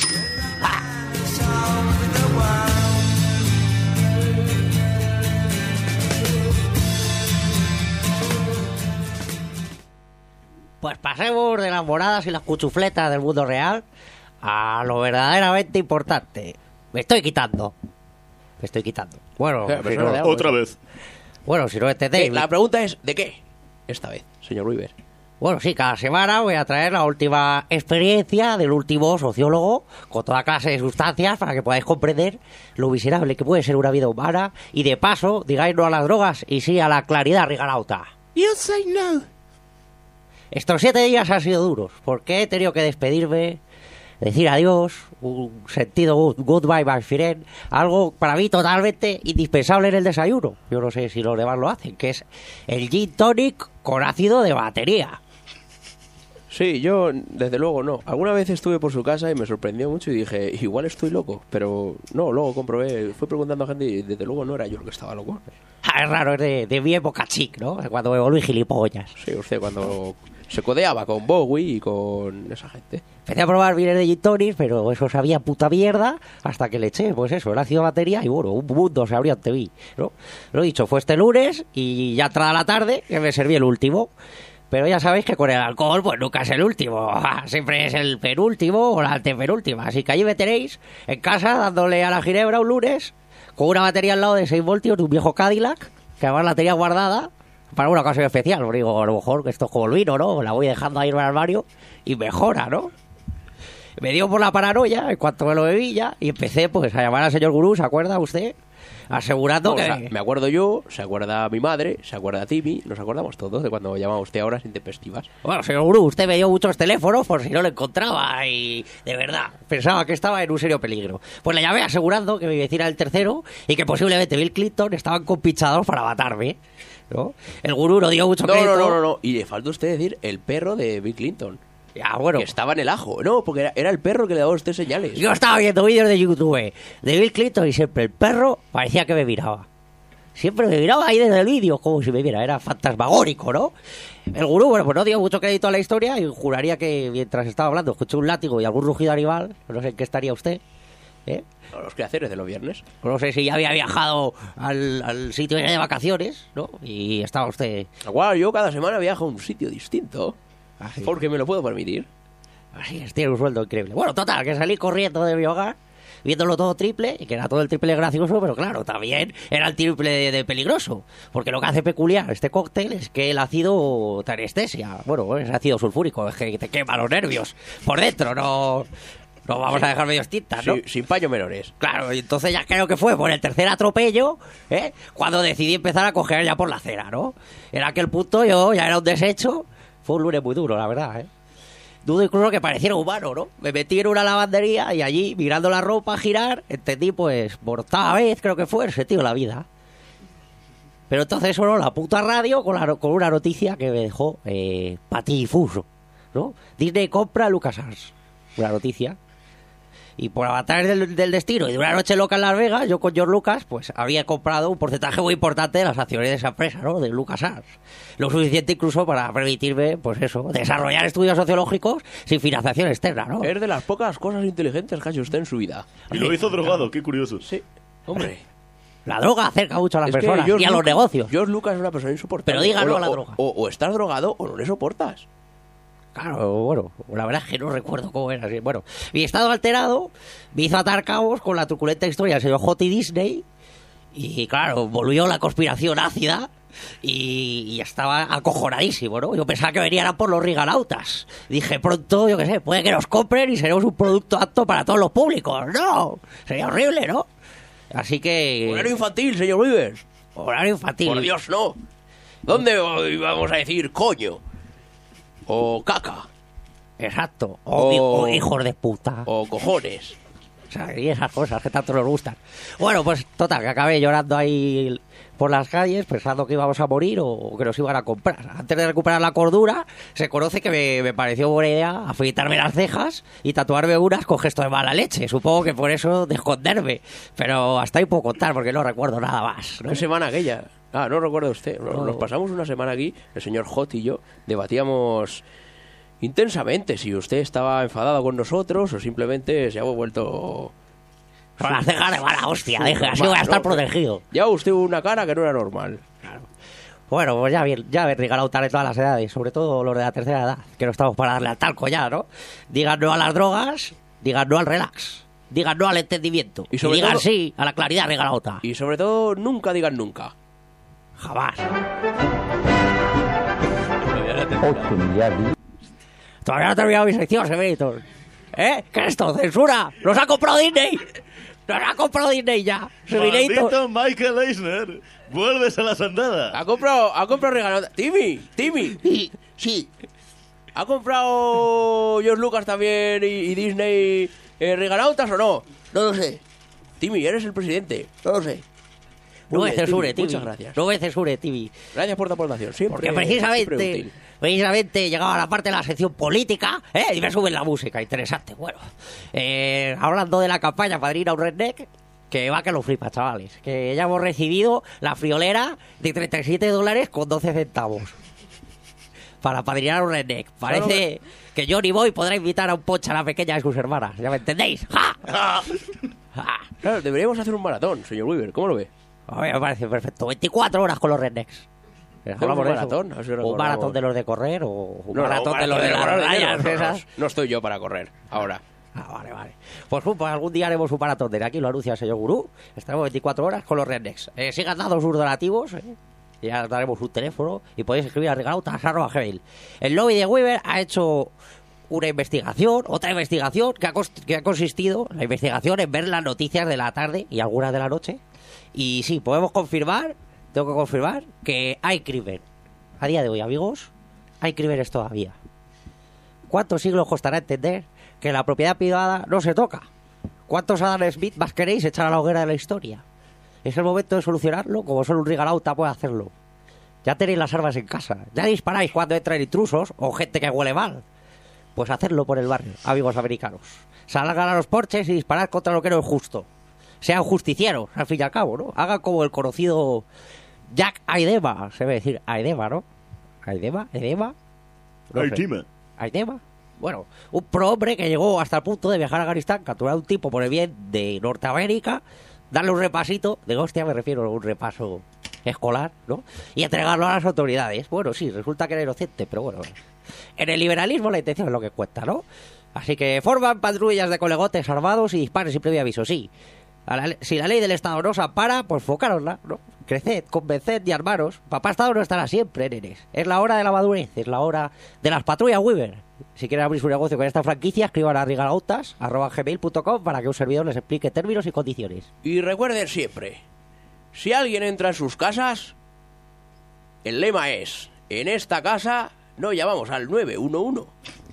¡Ja! Pues pasemos de las moradas y las cuchufletas del mundo real a lo verdaderamente importante. Me estoy quitando. Me estoy quitando. Bueno, Pero, si pero no, no, Otra vez. bueno, si no entendéis. Eh, la pregunta es, ¿de qué? Esta vez, señor Weaver. Bueno, sí, cada semana voy a traer la última experiencia del último sociólogo con toda clase de sustancias para que podáis comprender lo miserable que puede ser una vida humana y de paso digáis no a las drogas y sí a la claridad rigarauta. You say no. Estos siete días han sido duros porque he tenido que despedirme decir adiós, un sentido good, goodbye my friend, algo para mí totalmente indispensable en el desayuno. Yo no sé si los demás lo hacen, que es el gin tonic con ácido de batería. Sí, yo desde luego no. Alguna vez estuve por su casa y me sorprendió mucho y dije, igual estoy loco, pero no, luego comprobé, fui preguntando a gente y desde luego no era yo el que estaba loco. Ah, es raro, es de, de mi época chic, ¿no? Cuando me volví gilipollas. Sí, usted cuando se codeaba con Bowie y con esa gente. Empecé a probar bienes de gin tonic, pero eso sabía puta mierda hasta que le eché, pues eso, el ácido de batería y bueno, un mundo se abrió ante mí, ¿no? Lo dicho, fue este lunes y ya entrada la tarde que me serví el último. Pero ya sabéis que con el alcohol pues nunca es el último, siempre es el penúltimo o la antepenúltima. Así que allí me tenéis en casa dándole a la ginebra un lunes con una batería al lado de seis voltios de un viejo Cadillac, que además la tenía guardada para una ocasión especial. Os digo, a lo mejor que esto es como el vino, ¿no? La voy dejando ahí en el armario y mejora, ¿no? Me dio por la paranoia en cuanto me lo bebí ya y empecé pues a llamar al señor gurú, ¿se acuerda usted? Asegurando No, que... o sea, me acuerdo yo, se acuerda mi madre, se acuerda Timmy, nos acordamos todos de cuando llamaba usted a horas intempestivas. Bueno, señor gurú, usted me dio muchos teléfonos por si no lo encontraba y de verdad pensaba que estaba en un serio peligro. Pues le llamé asegurando que mi vecina era el tercero y que posiblemente Bill Clinton estaban compinchados para matarme, ¿no? El gurú no dio mucho No, crédito. no, no, no, no, y le falta a usted decir el perro de Bill Clinton. Ya, bueno. Que estaba en el ajo, no, porque era, era el perro que le daba a usted señales. Yo estaba viendo vídeos de YouTube de Bill Clinton y siempre el perro parecía que me miraba. Siempre me miraba ahí desde el vídeo, como si me viera, era fantasmagórico, ¿no? El gurú, bueno, pues no dio mucho crédito a la historia y juraría que mientras estaba hablando escuché un látigo y algún rugido animal, no sé en qué estaría usted, ¿eh? Los quehaceres de los viernes. No sé si ya había viajado al, al sitio de vacaciones, ¿no? Y estaba usted... Igual, yo cada semana viajo a un sitio distinto. Así. Porque me lo puedo permitir. Así es, tiene un sueldo increíble. Bueno, total, que salí corriendo de mi hogar, viéndolo todo triple, y que era todo el triple gracioso, pero claro, también era el triple de, de peligroso. Porque lo que hace peculiar este cóctel es que el ácido te anestesia. Bueno, es ácido sulfúrico, es que te quema los nervios por dentro, no... No vamos a dejar medios tintas, ¿no? Sí, sin paños menores. Claro, y entonces ya creo que fue por el tercer atropello, ¿eh? Cuando decidí empezar a coger ya por la acera, ¿no? En aquel punto yo ya era un desecho. Fue un lunes muy duro, la verdad, ¿eh? Dudo incluso que pareciera humano, ¿no? Me metí en una lavandería y allí, mirando la ropa girar, entendí, pues, por octava vez, creo que fue, el sentido de la vida. Pero entonces sonó la puta radio con, la, con una noticia que me dejó eh, patidifuso, ¿no? Disney compra LucasArts. Una noticia. Y por avatares del, del destino y de una noche loca en Las Vegas, yo con George Lucas, pues había comprado un porcentaje muy importante de las acciones de esa empresa, ¿no? De LucasArts. Lo suficiente incluso para permitirme, pues eso, desarrollar estudios sociológicos sin financiación externa, ¿no? Es de las pocas cosas inteligentes que ha hecho usted en su vida. Y lo hizo drogado, qué curioso. Sí, hombre. La droga acerca mucho a las Es que personas George y a los Lucas- negocios. George Lucas es una persona insoportable. Pero diga O no lo- a la o- droga. O, o estás drogado o no le soportas. Claro, bueno, la verdad es que no recuerdo cómo era. Así. Bueno, mi estado alterado me hizo atar cabos con la truculenta historia del señor J. Disney. Y claro, volvió la conspiración ácida y, y estaba acojonadísimo, ¿no? Yo pensaba que venían por los riganautas. Dije, pronto, yo qué sé, puede que nos compren y seremos un producto apto para todos los públicos. ¡No! Sería horrible, ¿no? Así que... Horario infantil, señor Rivers. Horario infantil. Por Dios, no. ¿Dónde vamos a decir coño? O caca. Exacto. O, hi- o hijos de puta. O cojones. O sea, y esas cosas que tanto nos gustan. Bueno, pues total, que acabé llorando ahí por las calles pensando que íbamos a morir o que nos iban a comprar. Antes de recuperar la cordura, se conoce que me, me pareció buena idea afeitarme las cejas y tatuarme unas con gesto de mala leche. Supongo que por eso de esconderme. Pero hasta ahí puedo contar porque no recuerdo nada más, ¿no? ¿Qué semana aquella? Ah, no recuerda usted. Nos, No. nos pasamos una semana aquí, el señor Hot y yo, debatíamos intensamente si usted estaba enfadado con nosotros o simplemente se ha vuelto... Con las cejas de mala hostia, Sí, deje, así normal, voy a estar ¿no? protegido. Ya usted una cara que no era normal. Bueno, pues ya bien, ya habéis regalado tal de todas las edades, sobre todo los de la tercera edad, que no estamos para darle al talco ya, ¿no? Digan no a las drogas, digan no al relax, digan no al entendimiento, Y y, sobre digan todo- sí a la claridad regalota. Y sobre todo, nunca digan nunca. Jamás. Ocho Todavía no he terminado mi sección, Severito. ¿Eh? ¿Qué es esto? ¿Censura? ¡Nos ha comprado Disney! ¡Nos ha comprado Disney ya! Severito. Maldito Michael Eisner, vuelves a las andadas. Ha comprado, ha comprado regalo. Timmy, Timmy. Sí, sí. ¿Ha comprado George Lucas también y, y Disney eh, regalautas o no? No lo sé. Timmy, eres el presidente. No lo sé. No me censure, Timmy. Timmy. Muchas gracias. No me censure, Timmy. Gracias por tu aportación. Siempre, Porque siempre precisamente, útil. precisamente llegaba la parte de la sección política, ¿eh? Y me suben la música, interesante. Bueno, eh, hablando de la campaña Padrina un Redneck, que va que lo flipa, chavales. Que ya hemos recibido la friolera de treinta y siete dólares con doce centavos. Para padrinar un Redneck. Parece que Johnny Boy podrá invitar a un pocha a la pequeña de sus hermanas. ¿Ya me entendéis? ¡Ja! Claro, deberíamos hacer un maratón, señor Weaver. ¿Cómo lo ve? A mí me parece perfecto. veinticuatro horas con los Rednecks. ¿Hablamos un de maratón? eso? Así Un recordamos. maratón de los de correr o un No, no, maratón un de los de las correr, rayas no, no, esas. No estoy yo para correr, ahora. Ah, vale, vale. Pues, pues algún día haremos un maratón de aquí, lo anuncia el señor Gurú. Estaremos veinticuatro horas con los Rednecks. Eh, sigan dando sus donativos, eh. Ya daremos un teléfono y podéis escribir a regalautas arroba gmail. El lobby de Weaver ha hecho una investigación, otra investigación que ha, cons- que ha consistido, la investigación en ver las noticias de la tarde y algunas de la noche. Y sí, podemos confirmar, tengo que confirmar, que hay crimen. A día de hoy, amigos, hay crímenes todavía. ¿Cuántos siglos costará entender que la propiedad privada no se toca? ¿Cuántos Adam Smith más queréis echar a la hoguera de la historia? Es el momento de solucionarlo como solo un regalauta puede hacerlo. Ya tenéis las armas en casa, ya disparáis cuando entran intrusos o gente que huele mal. Pues hacedlo por el barrio, amigos americanos. Salgan a los porches y disparad contra lo que no es justo. Sean justicieros, al fin y al cabo, ¿no? Hagan como el conocido Jack Aidema, se debe decir Aidema, ¿no? Aidema, Aidema. No sé. Aidema. Aidema. Bueno, un prohombre que llegó hasta el punto de viajar a Afganistán, capturar a un tipo por el bien de Norteamérica, darle un repasito, de hostia me refiero a un repaso escolar, ¿no? Y entregarlo a las autoridades. Bueno, sí, resulta que era inocente, pero bueno, en el liberalismo la intención es lo que cuenta, ¿no? Así que forman patrullas de colegotes armados y disparen sin previo aviso, sí. A la, si la ley del Estado no os ampara, pues focárosla, ¿no? Creced, convenced y armaros. Papá Estado no estará siempre, nenes. Es la hora de la madurez, es la hora de las patrullas Weaver. Si quieren abrir su negocio con esta franquicia, escriban a regalautas arroba gmail punto com para que un servidor les explique términos y condiciones. Y recuerden siempre, si alguien entra en sus casas, el lema es, en esta casa no llamamos al nueve uno uno.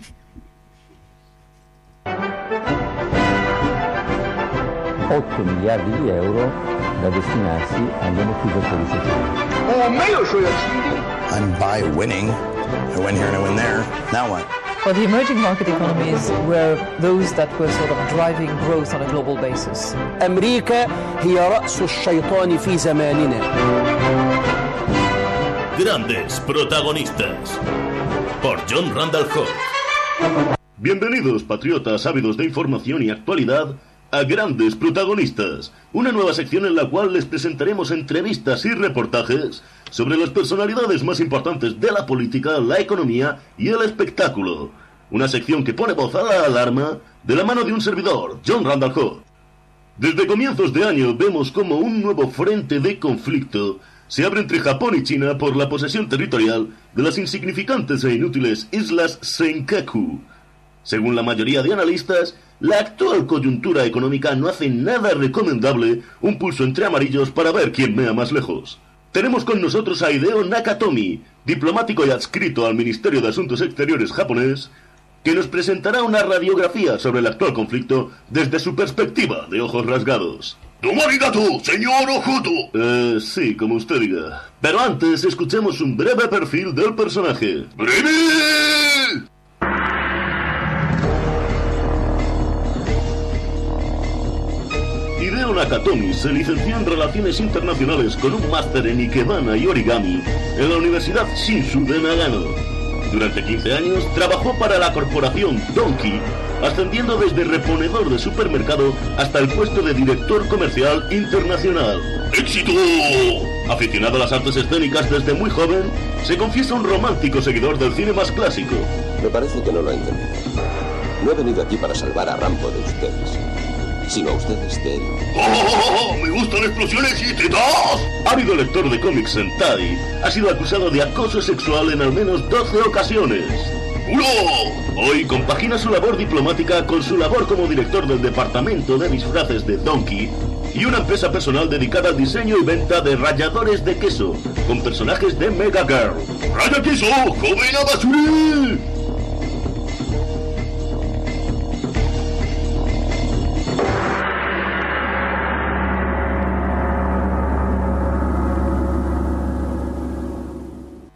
otto miliardi di euro da destinarsi agli ammortizzatori sociali. I'm by winning. I win here and I win there. Now what? Well, the emerging market economies were those that were sort of driving growth on a global basis. أمريكا هي رأس الشيطان في زماننا. Grandes protagonistas por John Randall Holt. Bienvenidos, patriotas ávidos de información y actualidad, a Grandes Protagonistas, una nueva sección en la cual les presentaremos entrevistas y reportajes sobre las personalidades más importantes de la política, la economía y el espectáculo. Una sección que pone voz a la alarma de la mano de un servidor, John Randall Holt. Desde comienzos de año vemos como un nuevo frente de conflicto se abre entre Japón y China por la posesión territorial de las insignificantes e inútiles islas Senkaku. Según la mayoría de analistas, la actual coyuntura económica no hace nada recomendable un pulso entre amarillos para ver quién mea más lejos. Tenemos con nosotros a Hideo Nakatomi, diplomático y adscrito al Ministerio de Asuntos Exteriores japonés, que nos presentará una radiografía sobre el actual conflicto desde su perspectiva de ojos rasgados. ¡Domo arigato, señor Ojuto! Eh, sí, como usted diga. Pero antes, escuchemos un breve perfil del personaje. ¡Breve! Hideo Nakatomi se licenció en Relaciones Internacionales con un máster en Ikebana y Origami en la Universidad Shinshu de Nagano. Durante quince años trabajó para la corporación Donkey, ascendiendo desde reponedor de supermercado hasta el puesto de director comercial internacional. ¡Éxito! Aficionado a las artes escénicas desde muy joven, se confiesa un romántico seguidor del cine más clásico. Me parece que no lo ha entendido. No he venido aquí para salvar a Rambo de ustedes, sino a ustedes de él. ¡Oh! ¡Me gustan explosiones y tetas! Ávido lector de cómics Sentai, ha sido acusado de acoso sexual en al menos doce ocasiones. ¡Uno! Hoy compagina su labor diplomática con su labor como director del departamento de disfraces de Donkey y una empresa personal dedicada al diseño y venta de ralladores de queso con personajes de Mega Girl. ¡Raya queso! ¡Joven Abasuri!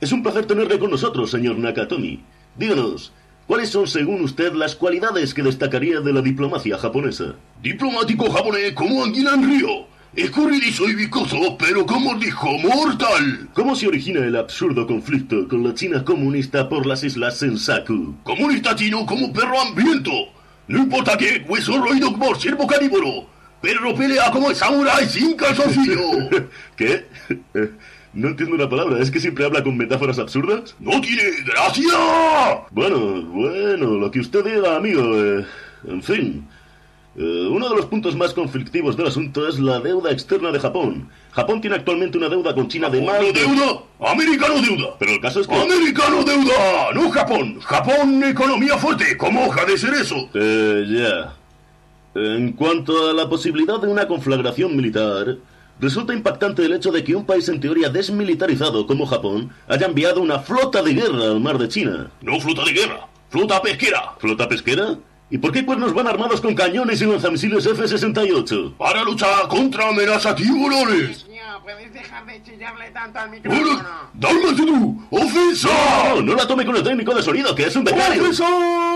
Es un placer tenerle con nosotros, señor Nakatomi. Díganos, ¿cuáles son, según usted, las cualidades que destacaría de la diplomacia japonesa? Diplomático japonés como anguila en río. Escurridizo y viscoso, pero como dijo, mortal. ¿Cómo se origina el absurdo conflicto con la China comunista por las islas Senkaku? Comunista chino como perro hambriento. No importa qué, hueso roído por ciervo carnívoro. Perro pelea como el samurái sin calzoncillo. ¿Qué? Eh, no entiendo una palabra, ¿es que siempre habla con metáforas absurdas? ¡No tiene gracia! Bueno, bueno, lo que usted diga, amigo. Eh, en fin... Uh, uno de los puntos más conflictivos del asunto es la deuda externa de Japón. Japón tiene actualmente una deuda con China de más de... deuda? ¡Americano deuda! Pero el caso es que... ¡Americano deuda! ¡No Japón! ¡Japón economía fuerte! ¿Cómo hoja de ser eso? Eh, ya. En cuanto a la posibilidad de una conflagración militar, resulta impactante el hecho de que un país en teoría desmilitarizado como Japón haya enviado una flota de guerra al mar de China. No flota de guerra, flota pesquera. ¿Flota pesquera? ¿Y por qué cuernos van armados con cañones y lanzamisiles F sesenta y ocho? Para luchar contra amenazas tiburones. ¿Puedes dejar de chillarle tanto al micrófono? ¡Hola! ¡Dálmate tú! ¡Ofensa! No, no la tome con el técnico de sonido, que es un becario. ¡Ofensa!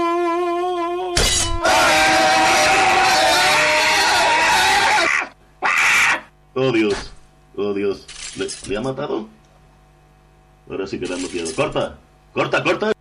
Oh, Dios. Oh, Dios. ¿Le, ¿le ha matado? Ahora sí que le han bloqueado. ¡Corta! ¡Corta, corta!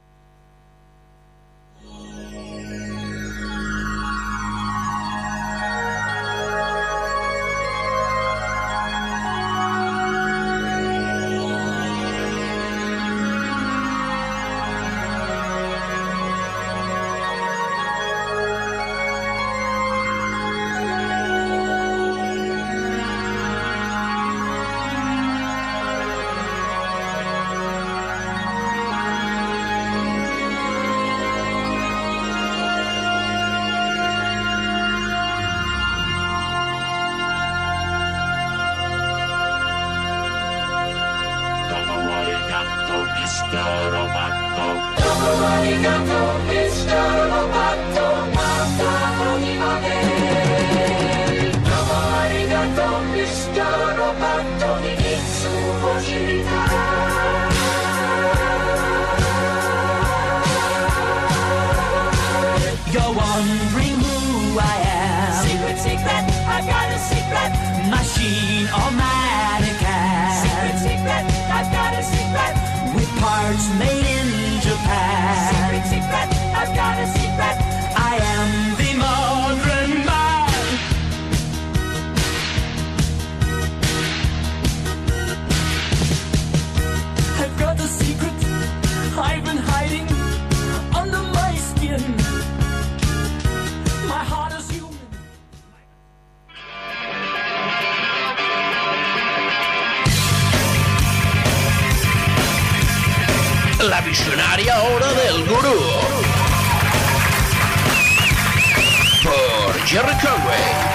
La visionaria hora del gurú. Por Jerry Conway.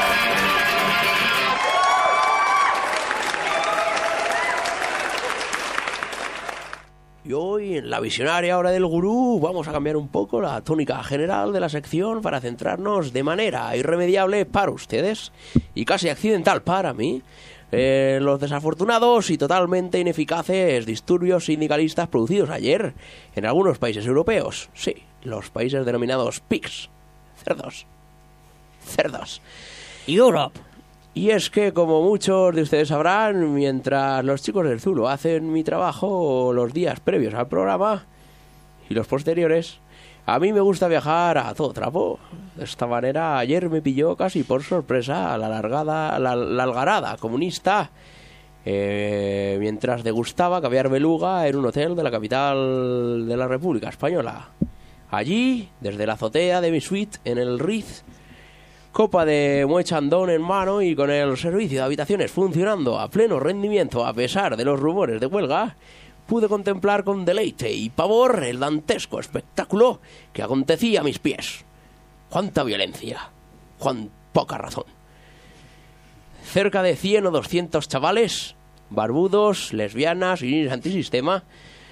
Y hoy en la visionaria hora del gurú vamos a cambiar un poco la tónica general de la sección para centrarnos de manera irremediable para ustedes y casi accidental para mí Eh, los desafortunados y totalmente ineficaces disturbios sindicalistas producidos ayer en algunos países europeos. Sí, los países denominados pigs. Cerdos. Cerdos. Europe. Y es que, como muchos de ustedes sabrán, mientras los chicos del Zulo hacen mi trabajo los días previos al programa y los posteriores, a mí me gusta viajar a todo trapo. De esta manera, ayer me pilló casi por sorpresa la largada, la, la algarada comunista eh, mientras degustaba caviar beluga en un hotel de la capital de la República Española. Allí, desde la azotea de mi suite en el Ritz, copa de Moet Chandon en mano y con el servicio de habitaciones funcionando a pleno rendimiento a pesar de los rumores de huelga, pude contemplar con deleite y pavor el dantesco espectáculo que acontecía a mis pies. ¡Cuánta violencia! ¡Cuán poca razón! Cerca de cien o doscientos chavales, barbudos, lesbianas y antisistema,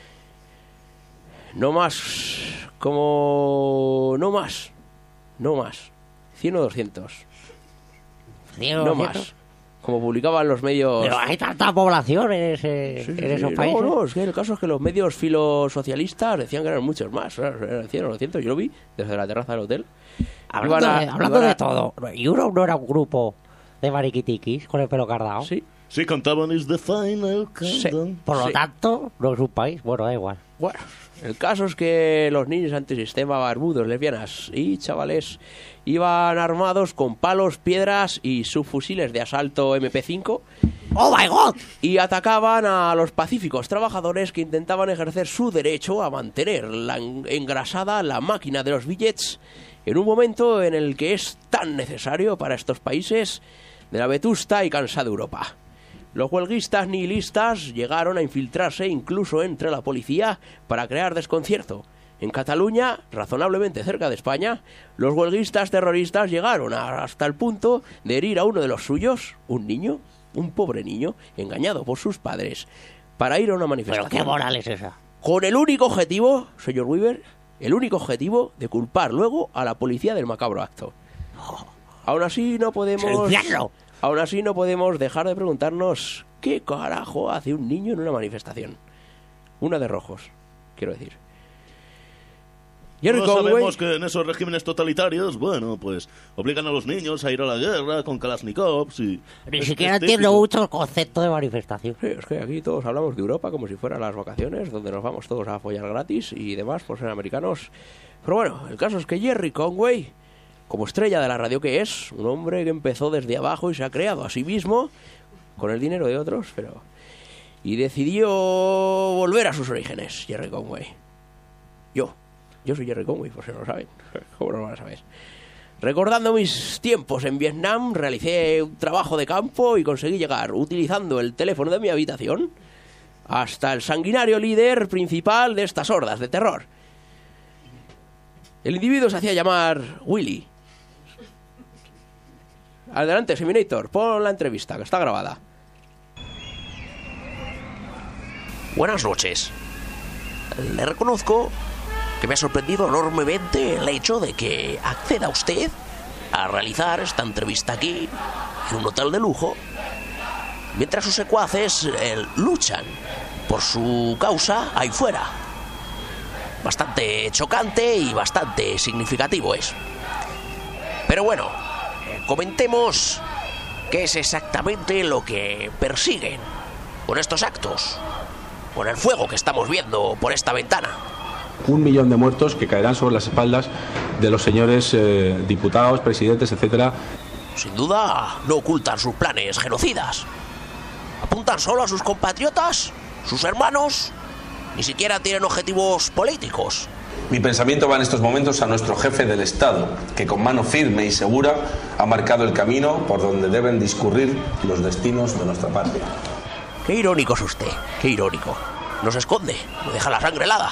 no más, como... no más, no más, cien o doscientos, no más, como publicaban los medios... Pero hay tanta población en, ese, sí, sí, en esos sí. países. No, no, es que el caso es que los medios filosocialistas decían que eran muchos más. Eran cien o doscientos, yo lo vi desde la terraza del hotel. Hablando, a, de, hablando a... de todo, ¿y uno no era un grupo de mariquitiquis con el pelo cardado? Sí. Sí, cantaban Is the Final Countdown. Sí. Por lo sí. tanto, no es un país. Bueno, da igual. Bueno, el caso es que los niños antisistema, barbudos, lesbianas y chavales iban armados con palos, piedras y subfusiles de asalto eme pe cinco. ¡Oh, my God! Y atacaban a los pacíficos trabajadores que intentaban ejercer su derecho a mantener la engrasada la máquina de los billets en un momento en el que es tan necesario para estos países de la vetusta y cansada Europa. Los huelguistas nihilistas llegaron a infiltrarse incluso entre la policía para crear desconcierto. En Cataluña, razonablemente cerca de España, los huelguistas terroristas llegaron a, hasta el punto de herir a uno de los suyos, un niño, un pobre niño, engañado por sus padres, para ir a una manifestación. ¿Pero qué moral es esa? Con el único objetivo, señor Weaver, el único objetivo de culpar luego a la policía del macabro acto. Oh. Aún así no podemos... Aún así no podemos dejar de preguntarnos qué carajo hace un niño en una manifestación. Una de rojos, quiero decir. Todos sabemos que en esos regímenes totalitarios, bueno, pues obligan a los niños a ir a la guerra con Kalashnikovs y... Ni siquiera entiendo mucho el concepto de manifestación. Sí, es que aquí todos hablamos de Europa como si fueran las vacaciones, donde nos vamos todos a follar gratis y demás por ser americanos. Pero bueno, el caso es que Jerry Conway, como estrella de la radio que es, un hombre que empezó desde abajo y se ha creado a sí mismo con el dinero de otros, pero... Y decidió volver a sus orígenes, Jerry Conway. Yo. Yo soy Jerry Conway, por si no lo saben. ¿Cómo no lo van a saber? Recordando mis tiempos en Vietnam, realicé un trabajo de campo y conseguí llegar, utilizando el teléfono de mi habitación, hasta el sanguinario líder principal de estas hordas de terror. El individuo se hacía llamar Willy. Adelante, Seminator, pon la entrevista, que está grabada. Buenas noches. Le reconozco que me ha sorprendido enormemente el hecho de que acceda usted a realizar esta entrevista aquí, en un hotel de lujo, mientras sus secuaces eh, luchan por su causa ahí fuera. Bastante chocante y bastante significativo es. Pero bueno, comentemos qué es exactamente lo que persiguen con estos actos, con el fuego que estamos viendo por esta ventana. Un millón de muertos que caerán sobre las espaldas de los señores eh, diputados, presidentes, etcétera. Sin duda, no ocultan sus planes genocidas. Apuntan solo a sus compatriotas, sus hermanos. Ni siquiera tienen objetivos políticos. Mi pensamiento va en estos momentos a nuestro jefe del Estado, que con mano firme y segura ha marcado el camino por donde deben discurrir los destinos de nuestra patria. Qué irónico es usted, qué irónico. No se esconde, no deja la sangre helada.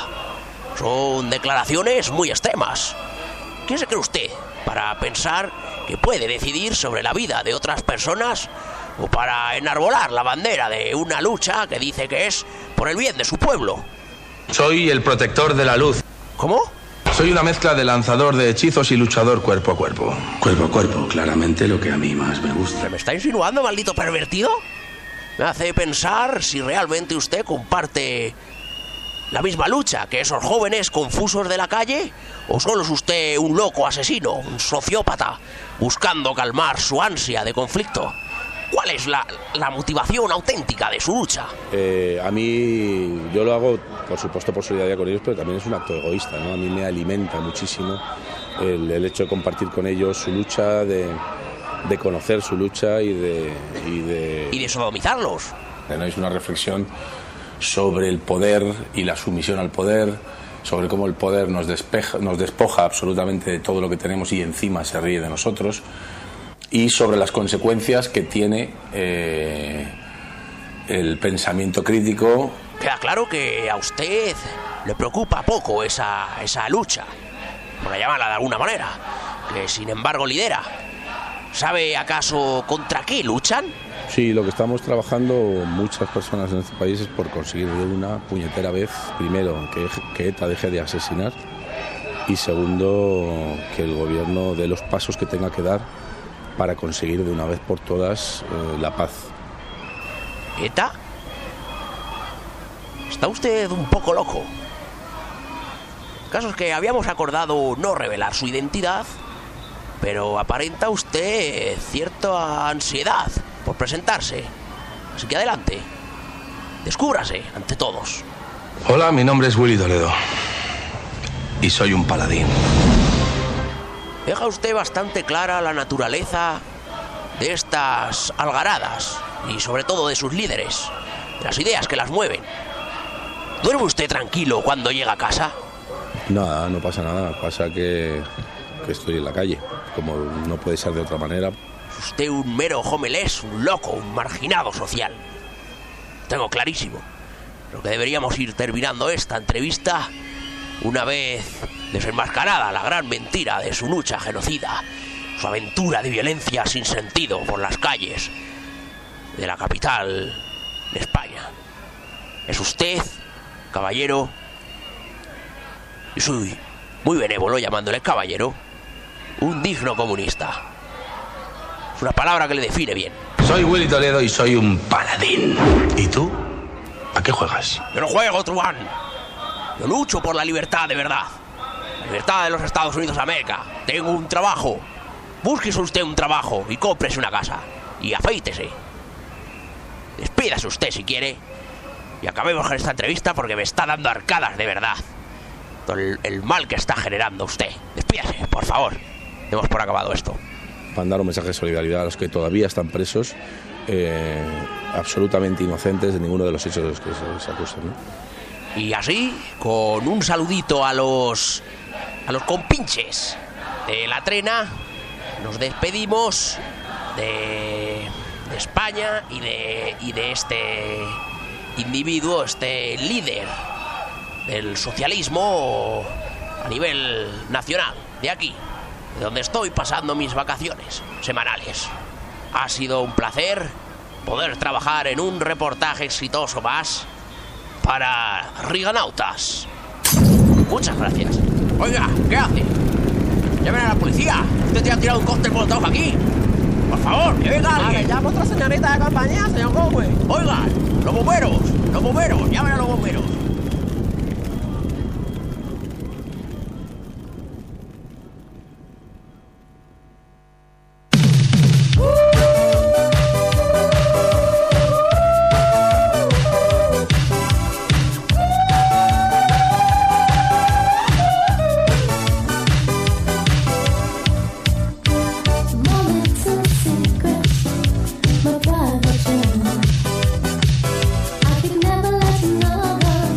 Son declaraciones muy extremas. ¿Quién se cree usted para pensar que puede decidir sobre la vida de otras personas o para enarbolar la bandera de una lucha que dice que es por el bien de su pueblo? Soy el protector de la luz. ¿Cómo? Soy una mezcla de lanzador de hechizos y luchador cuerpo a cuerpo. Cuerpo a cuerpo, claramente lo que a mí más me gusta. ¿Se me está insinuando, maldito pervertido? Me hace pensar si realmente usted comparte la misma lucha que esos jóvenes confusos de la calle, o solo es usted un loco asesino, un sociópata, buscando calmar su ansia de conflicto. ¿Cuál es la, la motivación auténtica de su lucha? Eh, a mí, yo lo hago, por supuesto, por solidaridad con ellos, pero también es un acto egoísta, ¿no? A mí me alimenta muchísimo el, el hecho de compartir con ellos su lucha, de, de conocer su lucha y de... Y de, ¿Y de sodomizarlos? ¿no? Es una reflexión sobre el poder y la sumisión al poder, sobre cómo el poder nos, despeja, nos despoja absolutamente de todo lo que tenemos y encima se ríe de nosotros, y sobre las consecuencias que tiene eh, el pensamiento crítico. Queda claro que a usted le preocupa poco esa, esa lucha, por llamarla de alguna manera, que sin embargo lidera. ¿Sabe acaso contra qué luchan? Sí, lo que estamos trabajando muchas personas en este país es por conseguir de una puñetera vez, primero, que, que ETA deje de asesinar, y segundo, que el gobierno dé los pasos que tenga que dar para conseguir de una vez por todas eh, la paz. ¿ETA? Está usted un poco loco. El caso es que habíamos acordado no revelar su identidad, pero aparenta usted cierta ansiedad por presentarse. Así que adelante, descúbrase ante todos. Hola, mi nombre es Willy Toledo y soy un paladín. Deja usted bastante clara la naturaleza de estas algaradas y sobre todo de sus líderes, de las ideas que las mueven. ¿Duerme usted tranquilo cuando llega a casa? Nada, no pasa nada, pasa que, que estoy en la calle, como no puede ser de otra manera. Es usted un mero homeless, un loco, un marginado social. Tengo clarísimo. Lo que deberíamos ir terminando esta entrevista una vez desenmascarada la gran mentira de su lucha genocida, su aventura de violencia sin sentido por las calles de la capital de España. Es usted, caballero, y soy muy benévolo llamándole caballero, un digno comunista. Es una palabra que le define bien. Soy Willy Toledo y soy un paladín. ¿Y tú? ¿A qué juegas? Yo no juego, Truán. Yo lucho por la libertad de verdad. La libertad de los Estados Unidos de América. Tengo un trabajo. Búsquese usted un trabajo y cómprese una casa. Y afeítese. Despídase usted si quiere. Y acabemos con esta entrevista porque me está dando arcadas de verdad. Todo el, el mal que está generando usted. Despídase, por favor. Demos por acabado esto. Mandar un mensaje de solidaridad a los que todavía están presos, eh, absolutamente inocentes de ninguno de los hechos de los que se, se acusan, ¿no? Y así, con un saludito a los a los compinches de la trena, nos despedimos de, de España y de, y de este individuo, este líder del socialismo a nivel nacional, de aquí, de donde estoy pasando mis vacaciones semanales. Ha sido un placer poder trabajar en un reportaje exitoso más para Riganautas. Muchas gracias. Oiga, ¿qué hace? Llamen a la policía. Usted te ha tirado un cóctel molotov aquí. Por favor, que venga alguien. Vale, llamo a otra señorita de compañía, señor Conway. Oigan, los bomberos, los bomberos, llamen a los bomberos. My private journal. I could never let another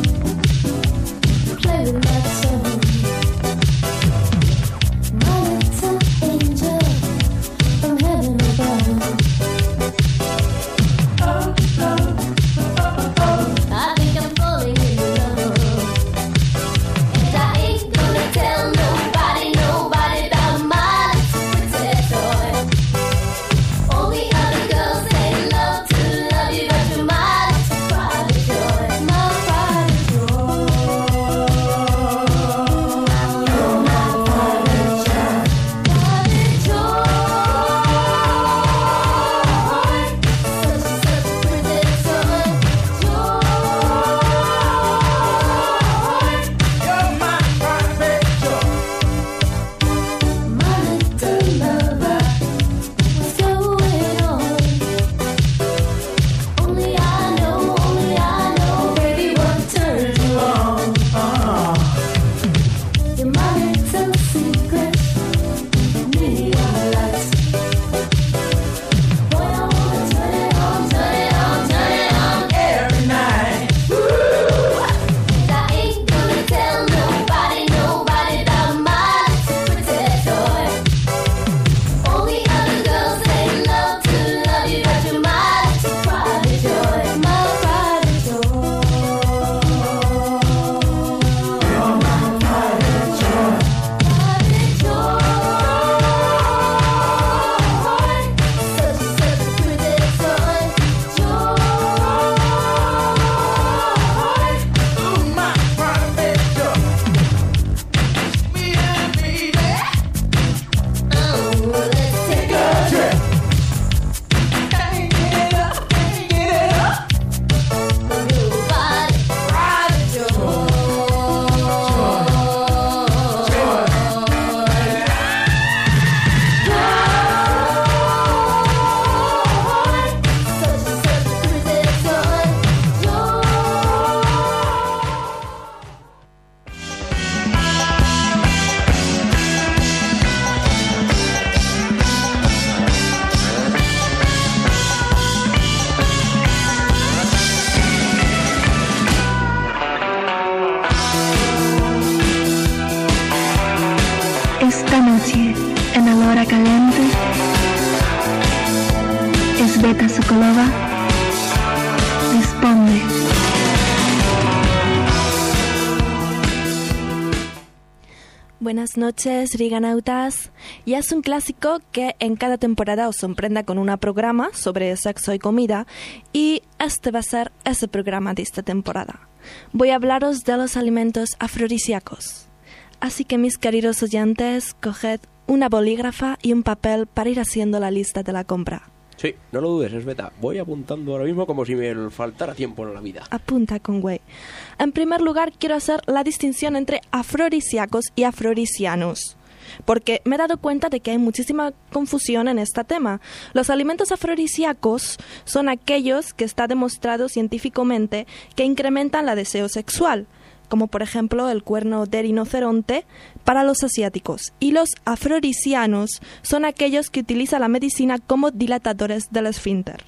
oyente. Sveta Sokolova responde. Buenas noches, riganautas. Ya es un clásico que en cada temporada os sorprenda con un programa sobre sexo y comida, y este va a ser ese programa de esta temporada. Voy a hablaros de los alimentos afrodisíacos. Así que, mis queridos oyentes, coged una bolígrafa y un papel para ir haciendo la lista de la compra. Sí, no lo dudes, Sveta. Voy apuntando ahora mismo como si me faltara tiempo en la vida. Apunta con güey. En primer lugar, quiero hacer la distinción entre afrodisíacos y afrodisianos, porque me he dado cuenta de que hay muchísima confusión en este tema. Los alimentos afrodisíacos son aquellos que está demostrado científicamente que incrementan la deseo sexual, como por ejemplo el cuerno de rinoceronte para los asiáticos. Y los afrodisianos son aquellos que utilizan la medicina como dilatadores del esfínter.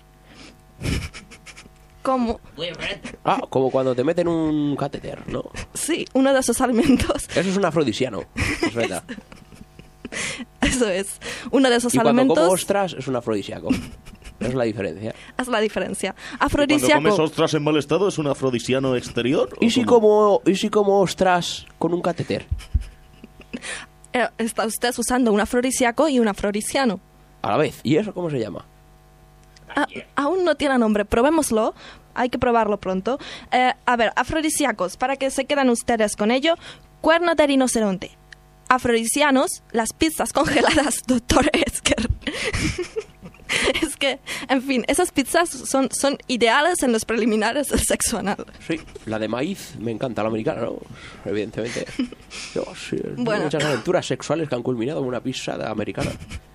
¿Cómo? Ah, como cuando te meten un catéter, ¿no? Sí, uno de esos alimentos. Eso es un afrodisiano, es verdad. Eso es, uno de esos y alimentos... Y cuando como ostras es un afrodisíaco. Es la diferencia. Es la diferencia. Afrodisíaco. Cuando comes ostras en mal estado, ¿es un afrodisiano exterior? ¿Y si, como, ¿Y si como ostras con un catéter? Eh, está usted usando un afrodisíaco y un afrodisiano. A la vez. ¿Y eso cómo se llama? A, aún no tiene nombre. Probémoslo. Hay que probarlo pronto. Eh, a ver, afrodisíacos, para que se queden ustedes con ello. Cuerno de rinoceronte. Afrodisianos, las pizzas congeladas, doctor Esker. Es que, en fin, esas pizzas son, son ideales en los preliminares del sexo anal. Sí, la de maíz me encanta, la americana, ¿no? Evidentemente. Yo, sí, bueno. Muchas aventuras sexuales que han culminado en una pizza americana.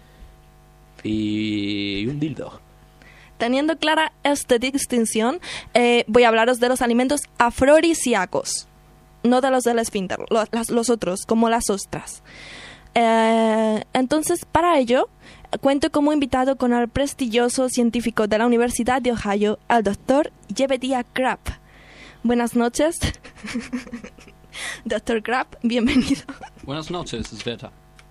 Y, y un dildo. Teniendo clara esta distinción, eh, voy a hablaros de los alimentos afrodisíacos, no de los del esfínter, los, los otros, como las ostras. Eh, entonces, para ello, cuento como invitado con el prestigioso científico de la Universidad de Ohio, el doctor Jebediah Krapp. Buenas noches. doctor Krapp, bienvenido. Buenas noches, Sveta.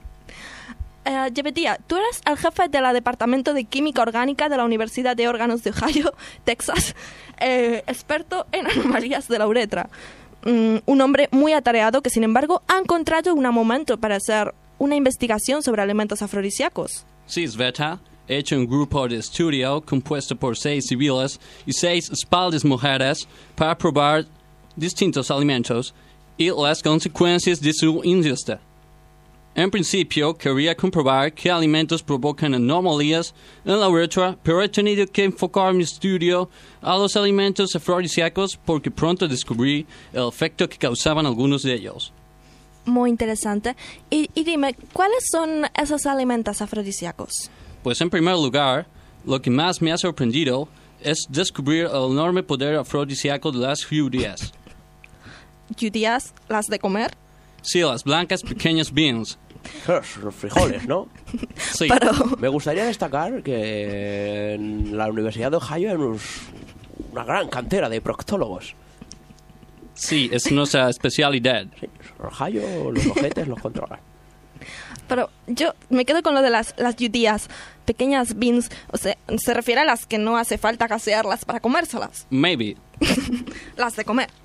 Uh, Jebediah, tú eres el jefe del Departamento de Química Orgánica de la Universidad de Órganos de Ohio, Texas, eh, experto en anomalías de la uretra. Um, un hombre muy atareado que, sin embargo, ha encontrado un momento para hacer una investigación sobre alimentos afrodisíacos. Sí, Sveta. He hecho un grupo de estudio compuesto por seis civiles y seis espaldas mujeres para probar distintos alimentos y las consecuencias de su ingesta. En principio, quería comprobar qué alimentos provocan anomalías en la uretra, pero he tenido que enfocar mi estudio a los alimentos afrodisíacos porque pronto descubrí el efecto que causaban algunos de ellos. Muy interesante. Y, y dime, ¿cuáles son esos alimentos afrodisíacos? Pues en primer lugar, lo que más me ha sorprendido es descubrir el enorme poder afrodisíaco de las judías. ¿Judías? ¿Las de comer? Sí, las blancas pequeñas beans. Los frijoles, ¿no? Sí. Pero... Me gustaría destacar que en la Universidad de Ohio hay unos, una gran cantera de proctólogos. Sí, es nuestra especialidad. Sí, Ohio, los ojetes los controlan. Pero yo me quedo con lo de las, las judías, pequeñas beans. O sea, se refiere a las que no hace falta casearlas para comérselas. Maybe. Las de comer.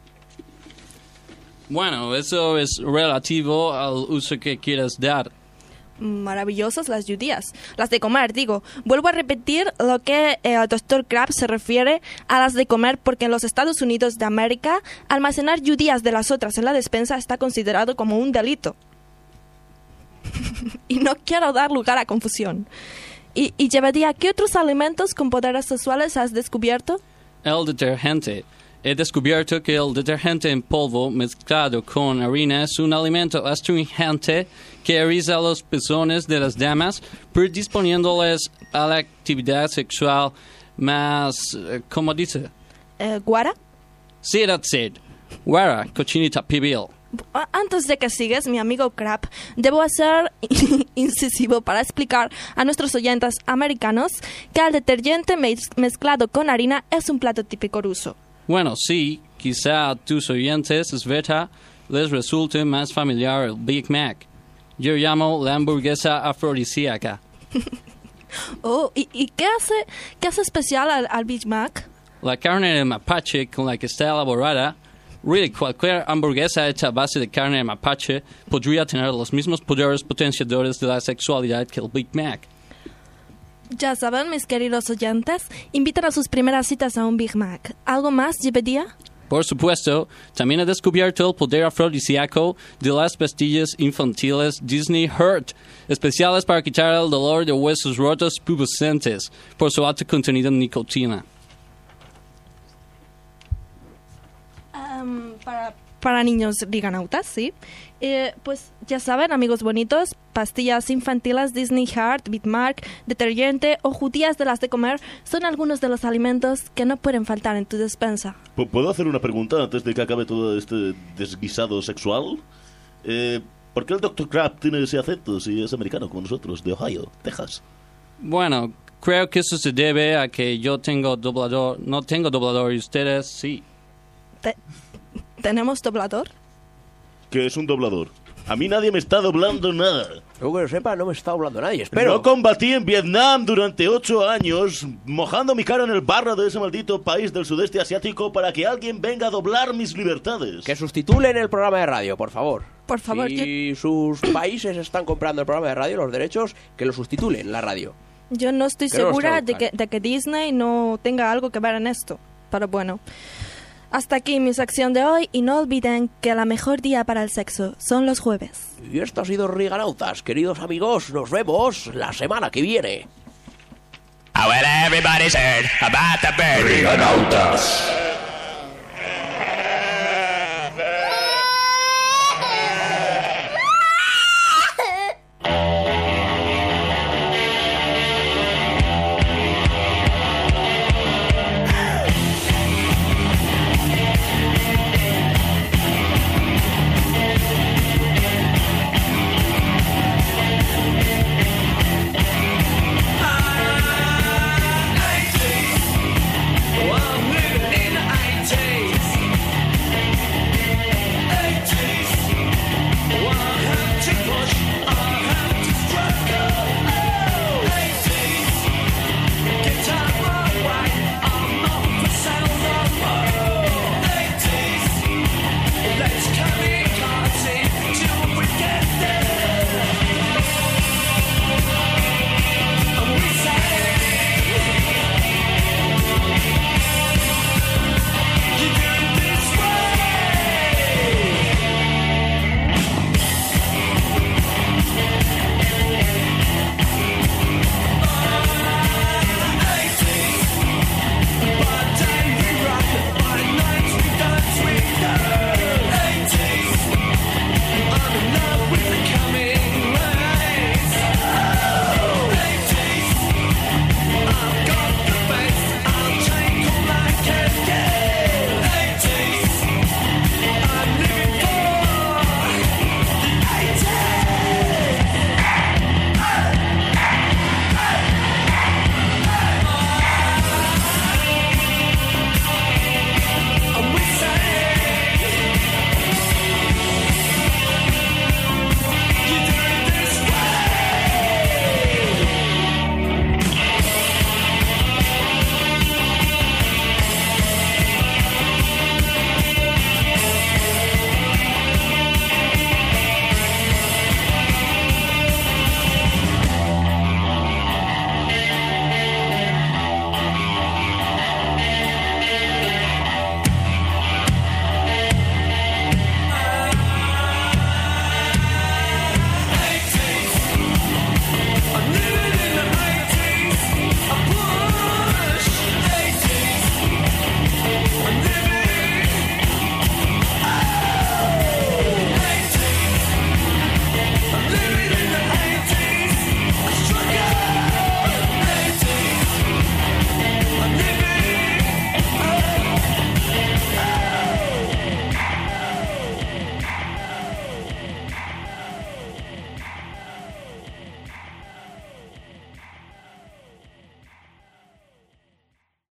Bueno, eso es relativo al uso que quieras dar. Maravillosas las judías. Las de comer, digo. Vuelvo a repetir lo que el doctor Krapp se refiere a las de comer, porque en los Estados Unidos de América almacenar judías de las otras en la despensa está considerado como un delito. Y no quiero dar lugar a confusión. Y, y Jebediah, ¿qué otros alimentos con poderes sexuales has descubierto? El detergente. He descubierto que el detergente en polvo mezclado con harina es un alimento astringente que eriza los pezones de las damas, predisponiéndoles a la actividad sexual más, ¿cómo dice? Eh, ¿Guara? Sí, that's it. Guara, cochinita pibil. Antes de que sigues, mi amigo Krapp, debo ser incisivo para explicar a nuestros oyentes americanos que el detergente mez- mezclado con harina es un plato típico ruso. Bueno, sí, quizá a tus oyentes, Sveta, les resulte más familiar el Big Mac. Yo llamo la hamburguesa afrodisíaca. Oh, ¿y, y qué hace qué hace especial al, al Big Mac? La carne de mapache con la que está elaborada. Really, cualquier hamburguesa hecha a base de carne de mapache podría tener los mismos poderes potenciadores de la sexualidad que el Big Mac. Ya saben, mis queridos oyentes, invitan a sus primeras citas a un Big Mac. ¿Algo más, Jebedia? Por supuesto, también he descubierto el poder afrodisíaco de las pastillas infantiles Disney Heart, especiales para quitar el dolor de huesos rotos pubescentes por su alto contenido en nicotina. Um, para, para niños riganautas, sí. Eh, pues ya saben, amigos bonitos, pastillas infantiles Disney Heart, Big Mac, detergente o judías de las de comer son algunos de los alimentos que no pueden faltar en tu despensa. ¿Puedo hacer una pregunta antes de que acabe todo este desguisado sexual? Eh, ¿Por qué el doctor Crab tiene ese acento si es americano como nosotros, de Ohio, Texas? Bueno, creo que eso se debe a que yo tengo doblador, no tengo doblador y ustedes sí. Te- ¿Tenemos doblador? ¿Qué es un doblador? A mí nadie me está doblando nada. Yo que lo sepa, no me está doblando nadie, espero. Yo combatí en Vietnam durante ocho años, mojando mi cara en el barro de ese maldito país del sudeste asiático para que alguien venga a doblar mis libertades. Que sustitulen el programa de radio, por favor. Por favor, si yo... sus países están comprando el programa de radio, los derechos, que lo sustitulen la radio. Yo no estoy Que no los segura de traduzcan. que, de que Disney no tenga algo que ver en esto. Pero bueno. Hasta aquí mi sección de hoy y no olviden que el mejor día para el sexo son los jueves. Y esto ha sido Riganautas, queridos amigos. Nos vemos la semana que viene. Oh, well, everybody's heard about the bird. Riganautas.